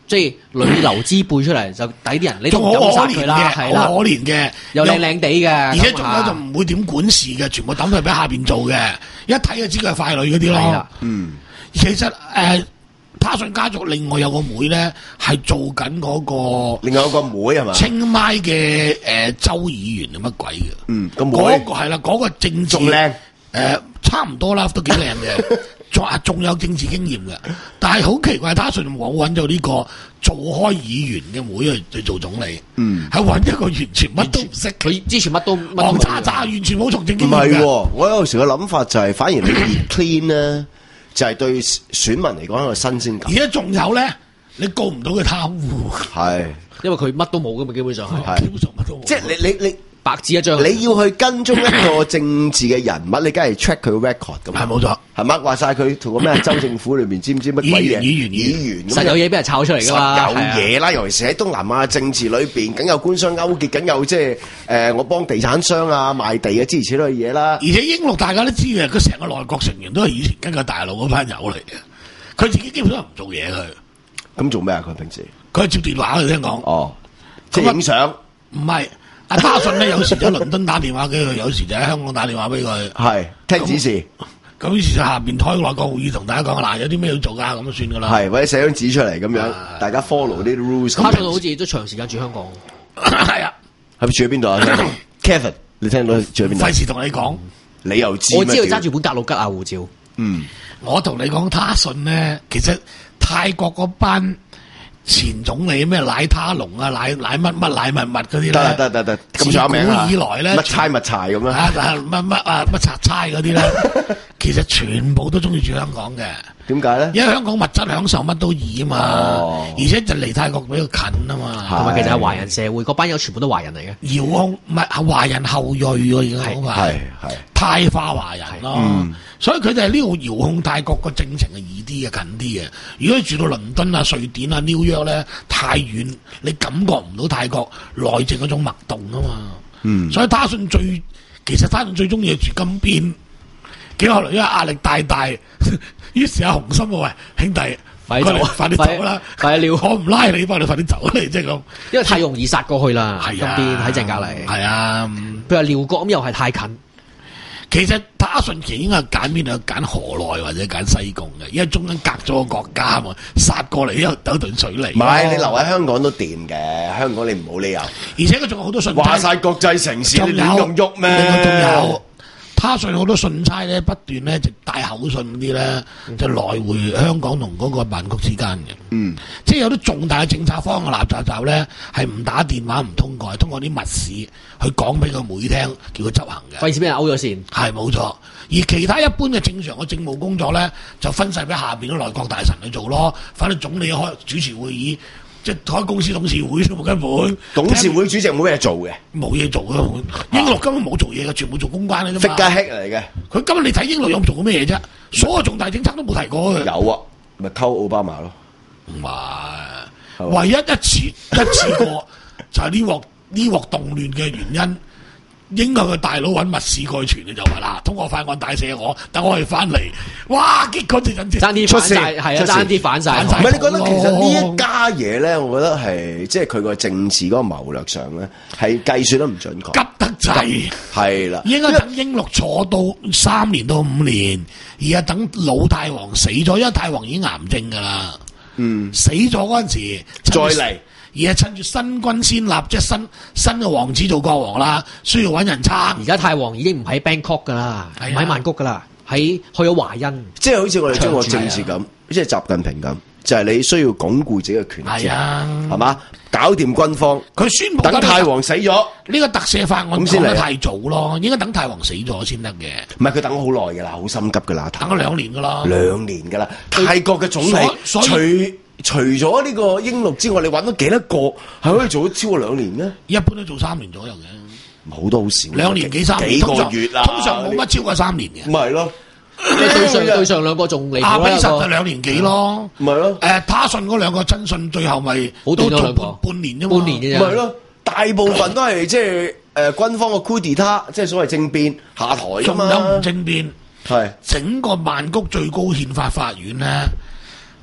Speaker 4: 即係女流之輩出嚟就抵啲人，你都
Speaker 5: 仲
Speaker 4: 唔
Speaker 5: 好可憐
Speaker 4: 敢殺佢啦，
Speaker 5: 嘅，
Speaker 4: 係啦，
Speaker 5: 好可憐嘅，
Speaker 4: 又靚靚地嘅，
Speaker 5: 而且仲有
Speaker 4: 咁
Speaker 5: 就唔會點管事嘅，全部抌佢俾下邊做嘅，一睇就知佢係傀儡嗰啲咯。
Speaker 3: 嗯，
Speaker 5: 其實誒。呃他信家族另外有個妹咧，係做緊嗰個，
Speaker 3: 另外有個妹係嘛？
Speaker 5: 清邁嘅誒州議員係乜鬼嘅？
Speaker 3: 嗯，個妹
Speaker 5: 嗰個係啦，嗰個政治
Speaker 3: 仲靚
Speaker 5: 誒，差唔多啦，都幾靚嘅，仲啊仲有政治經驗嘅。但係好奇怪，他信冇揾咗呢個做開議員嘅妹去去做總理，嗯，係揾一個完全乜都唔識，
Speaker 4: 佢之前乜都
Speaker 5: 戇渣渣，完全冇從政經
Speaker 3: 唔
Speaker 5: 驗嘅。
Speaker 3: 係喎，我有時嘅諗法就係，反而你越 clean 咧。就係對選民嚟講一個新鮮感。
Speaker 5: 而家仲有咧，你告唔到佢貪污，
Speaker 3: 係
Speaker 4: 因為佢乜都冇噶嘛，基本上係，
Speaker 5: 基本上乜都冇。
Speaker 3: 即係你你你
Speaker 4: 白紙一張。
Speaker 3: 你要去跟蹤一個政治嘅人物，你梗係 check 佢 record 咁。
Speaker 5: 係冇錯，
Speaker 3: 係嘛？話晒佢同個咩州政府裏面知唔知乜鬼嘢？
Speaker 5: 議員
Speaker 3: 議員
Speaker 4: 實有嘢俾人炒出嚟㗎嘛？
Speaker 3: 實有嘢啦，尤其是喺東南亞政治裏邊，梗有官商勾結，梗有即係誒我幫地產商啊賣地啊諸如此類嘅嘢啦。
Speaker 5: 而且英陸大家都知嘅，佢成個內閣成員都係以前跟佢大陸嗰班友嚟嘅，佢自己基本上唔做嘢佢。
Speaker 3: 咁做咩啊？佢平時
Speaker 5: 佢係接電話嘅，聽講。
Speaker 3: 哦，即係影相。
Speaker 5: 唔係，阿他信咧有時就喺倫敦打電話俾佢，有時就喺香港打電話俾佢。
Speaker 3: 係聽指示。
Speaker 5: 咁於是就下邊開內閣會議同大家講嗱，有啲咩要做㗎，咁就算㗎啦。
Speaker 3: 係或者寫張紙出嚟咁樣，大家 follow 呢啲 rules。
Speaker 4: 他信好似都長時間住香港。
Speaker 5: 係啊，
Speaker 3: 係咪住喺邊度啊 ？Kevin，你聽到住喺邊度？
Speaker 5: 費事同你講，
Speaker 3: 你又知？
Speaker 4: 我知道揸住本格魯吉亞護照。
Speaker 3: 嗯，
Speaker 5: 我同你講他信咧，其實泰國嗰班前總理咩乃他龍啊、乃乃乜乜乃乜乜嗰啲咧，
Speaker 3: 得得得得，咁上名啊！
Speaker 5: 自古以來咧，
Speaker 3: 乜差乜柴咁
Speaker 5: 啊，乜乜啊乜拆差嗰啲咧，其實全部都中意住香港嘅。
Speaker 3: 點解咧？
Speaker 5: 因為香港物質享受乜都易啊嘛，
Speaker 3: 哦、
Speaker 5: 而且就離泰國比較近啊嘛。
Speaker 4: 同埋其實係華人社會，嗰班友全部都華人嚟嘅。
Speaker 5: 遙控唔係華人後裔喎，而家講話
Speaker 3: 係係
Speaker 5: 泰化華人咯。
Speaker 3: 嗯、
Speaker 5: 所以佢哋係呢度遙控泰國個政程係易啲嘅，近啲嘅。如果你住到倫敦啊、瑞典啊、紐約咧，太遠，你感覺唔到泰國內政嗰種脈動啊嘛。嗯、所以他信最其實他信最中意住金邊。幾後來因為壓力大大，於是阿洪森話：喂，兄弟，快啲走，快啲走啦！
Speaker 4: 快啲撩，
Speaker 5: 我唔拉你，幫你快啲走嚟，即係咁。
Speaker 4: 因為太容易殺過去啦，
Speaker 5: 係啊，
Speaker 4: 金邊喺正隔離。
Speaker 5: 係啊，
Speaker 4: 譬如話寮國咁，又係太近。
Speaker 5: 其實他信其實應該揀邊度？揀河內或者揀西貢嘅，因為中間隔咗個國家嘛，殺過嚟又有段水嚟。
Speaker 3: 唔係你留喺香港都掂嘅，香港你唔冇理由。
Speaker 5: 而且佢仲有好多信差。
Speaker 3: 話晒國際城市，你亂咁喐咩？
Speaker 5: 另外仲有。他信好多信差咧，不斷咧就帶口信嗰啲咧，就來回香港同嗰個曼谷之間嘅。嗯，即係有啲重大嘅政策方案、垃圾站咧，係唔打電話唔通過，係通過啲密使去講俾個妹聽，叫佢執行嘅。
Speaker 4: 費事俾人勾咗線。
Speaker 5: 係冇錯。而其他一般嘅正常嘅政務工作咧，就分晒俾下邊啲內閣大臣去做咯。反正總理開主持會議。即係開公司董事會啫嘛，根本
Speaker 3: 董事會主席冇咩做嘅，
Speaker 5: 冇嘢做嘅。英國根本冇做嘢嘅，全部做公關嘅啫嘛。
Speaker 3: figure head 嚟嘅，
Speaker 5: 佢今日你睇英國有冇做過咩嘢啫？所有重大政策都冇提過嘅。
Speaker 3: 有啊，咪溝奧巴馬咯。
Speaker 5: 唔係，唯一一次一次過就係呢鑊呢鑊動亂嘅原因。應該佢大佬揾密使過去傳嘅就話啦，通過法案大赦我，等我哋翻嚟，哇！結果就陣時
Speaker 4: 爭啲反晒，係啊，爭啲反晒。
Speaker 3: 唔係你覺得其實呢一家嘢咧，我覺得係即係佢個政治嗰個謀略上咧，係計算得唔準確，
Speaker 5: 急得滯。
Speaker 3: 係啦，
Speaker 5: 應該等英祿坐到三年到五年，而家等老太王死咗，因為太王已經癌症㗎啦。嗯，死咗嗰陣時再嚟。而係趁住新君先立，即係新新嘅王子做國王啦，需要揾人撐。
Speaker 4: 而家太王已經唔喺 Bangkok 噶啦，唔喺曼谷噶啦，喺去咗華欣。
Speaker 3: 即係好似我哋中國政治咁，即係習近平咁，就係你需要鞏固自己嘅權力，
Speaker 5: 係啊，
Speaker 3: 係嘛？搞掂軍方，
Speaker 5: 佢宣布
Speaker 3: 等太王死咗，
Speaker 5: 呢個特赦法案講得太早咯，應該等太王死咗先得嘅。
Speaker 3: 唔係佢等咗好耐㗎啦，好心急㗎啦，
Speaker 5: 等咗兩年㗎啦，
Speaker 3: 兩年㗎啦。泰國嘅總理除除咗呢個英祿之外，你揾到幾多個係可以做到超過兩年咧？
Speaker 5: 一般都做三年左右嘅，
Speaker 3: 好多好少，
Speaker 5: 兩年幾三年，
Speaker 3: 幾個月啦，
Speaker 5: 通常冇乜超過三年嘅。
Speaker 3: 唔係咯，
Speaker 4: 對上對上兩個仲離譜啦。
Speaker 5: 阿比實就兩年幾咯，
Speaker 3: 唔係咯。
Speaker 5: 誒，他信嗰兩個真信最後咪
Speaker 4: 好短咗兩個，
Speaker 5: 半年啫嘛，
Speaker 4: 半年嘅啫。
Speaker 3: 唔係咯，大部分都係即係誒軍方嘅 coup d'etat，即係所謂政變下台㗎嘛。
Speaker 5: 仲有唔政變？
Speaker 3: 係
Speaker 5: 整個曼谷最高憲法法院咧。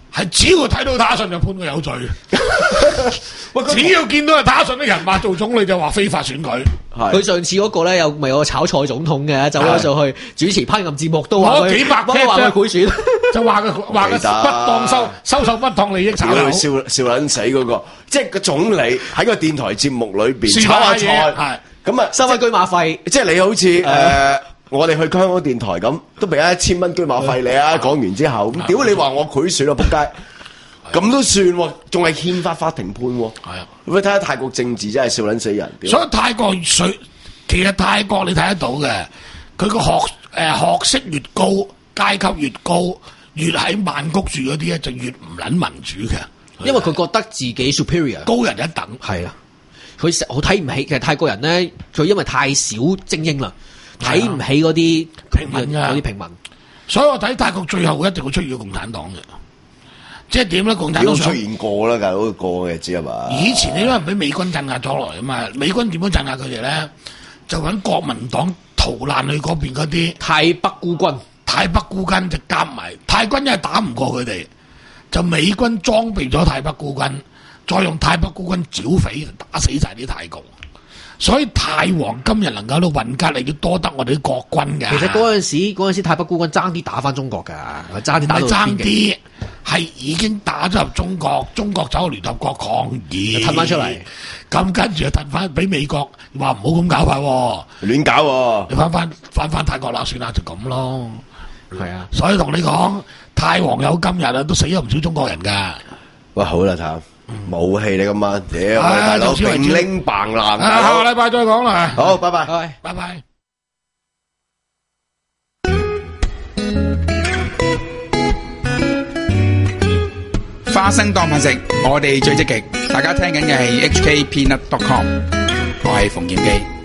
Speaker 5: 係只要睇到打信就判佢有罪。只要見到係打信啲人話做總理就話非法選舉。
Speaker 4: 佢上次嗰個咧有咪有個炒菜總統嘅，走咗上去主持烹飪節目都話佢，
Speaker 5: 幾百
Speaker 4: 都話佢賄選，
Speaker 5: 就話佢話佢不當收收受不當利益炒
Speaker 3: 佢笑笑撚死嗰個，即係個總理喺個電台節目裏邊炒下菜，咁啊
Speaker 4: 收翻居馬費，
Speaker 3: 即係你好似誒。我哋去香港電台咁，都俾一千蚊居馬費你啊！講完之後，咁屌你話我賄選啊！仆街，咁都算喎，仲係憲法法庭判喎。係啊，你睇下泰國政治真係笑撚死人。
Speaker 5: 所以泰國水其實泰國你睇得到嘅，佢個學誒、呃、學識越高，階級越高，越喺曼谷住嗰啲咧就越唔撚民主嘅，
Speaker 4: 因為佢覺得自己 superior
Speaker 5: 高人一等。
Speaker 4: 係啦，佢成好睇唔起。其實泰國人咧，佢因為太少精英啦。睇唔起嗰啲
Speaker 5: 平民嘅，
Speaker 4: 嗰啲平民，
Speaker 5: 所以我睇泰國最後一定會出現個共產黨嘅，即係點咧？共產黨
Speaker 3: 出現過啦，大佬過嘅知係嘛？
Speaker 5: 以前你因為俾美軍鎮壓咗來啊嘛，美軍點樣鎮壓佢哋咧？就揾國民黨逃難去嗰邊嗰啲
Speaker 4: 泰北孤軍，
Speaker 5: 泰北孤軍就夾埋泰軍，因為打唔過佢哋，就美軍裝備咗泰北孤軍，再用泰北孤軍剿匪，打死晒啲泰共。所以泰皇今日能夠到混吉，你要多得我哋啲國軍嘅。
Speaker 4: 其實嗰陣時，嗰陣時泰北孤軍爭啲打翻中國㗎，爭啲打到
Speaker 5: 爭啲，係已經打咗入中國，中國走去聯合國抗議，
Speaker 4: 褪翻出嚟。
Speaker 5: 咁跟住就褪翻俾美國，話唔好咁搞法喎，
Speaker 3: 亂搞喎。
Speaker 5: 你翻翻翻翻泰國啦，算啦，就咁咯。
Speaker 4: 係啊，
Speaker 5: 所以同你講，泰皇有今日啊，都死咗唔少中國人㗎。
Speaker 3: 喂，好啦，譚。冇氣你今晚，屌我大佬並拎棒爛，
Speaker 5: 下個禮拜再講啦。
Speaker 3: 好，拜拜，
Speaker 5: 拜拜。
Speaker 6: 花生當飯食，我哋最積極。大家聽緊嘅係 H K Peanut dot com， 我係馮劍基。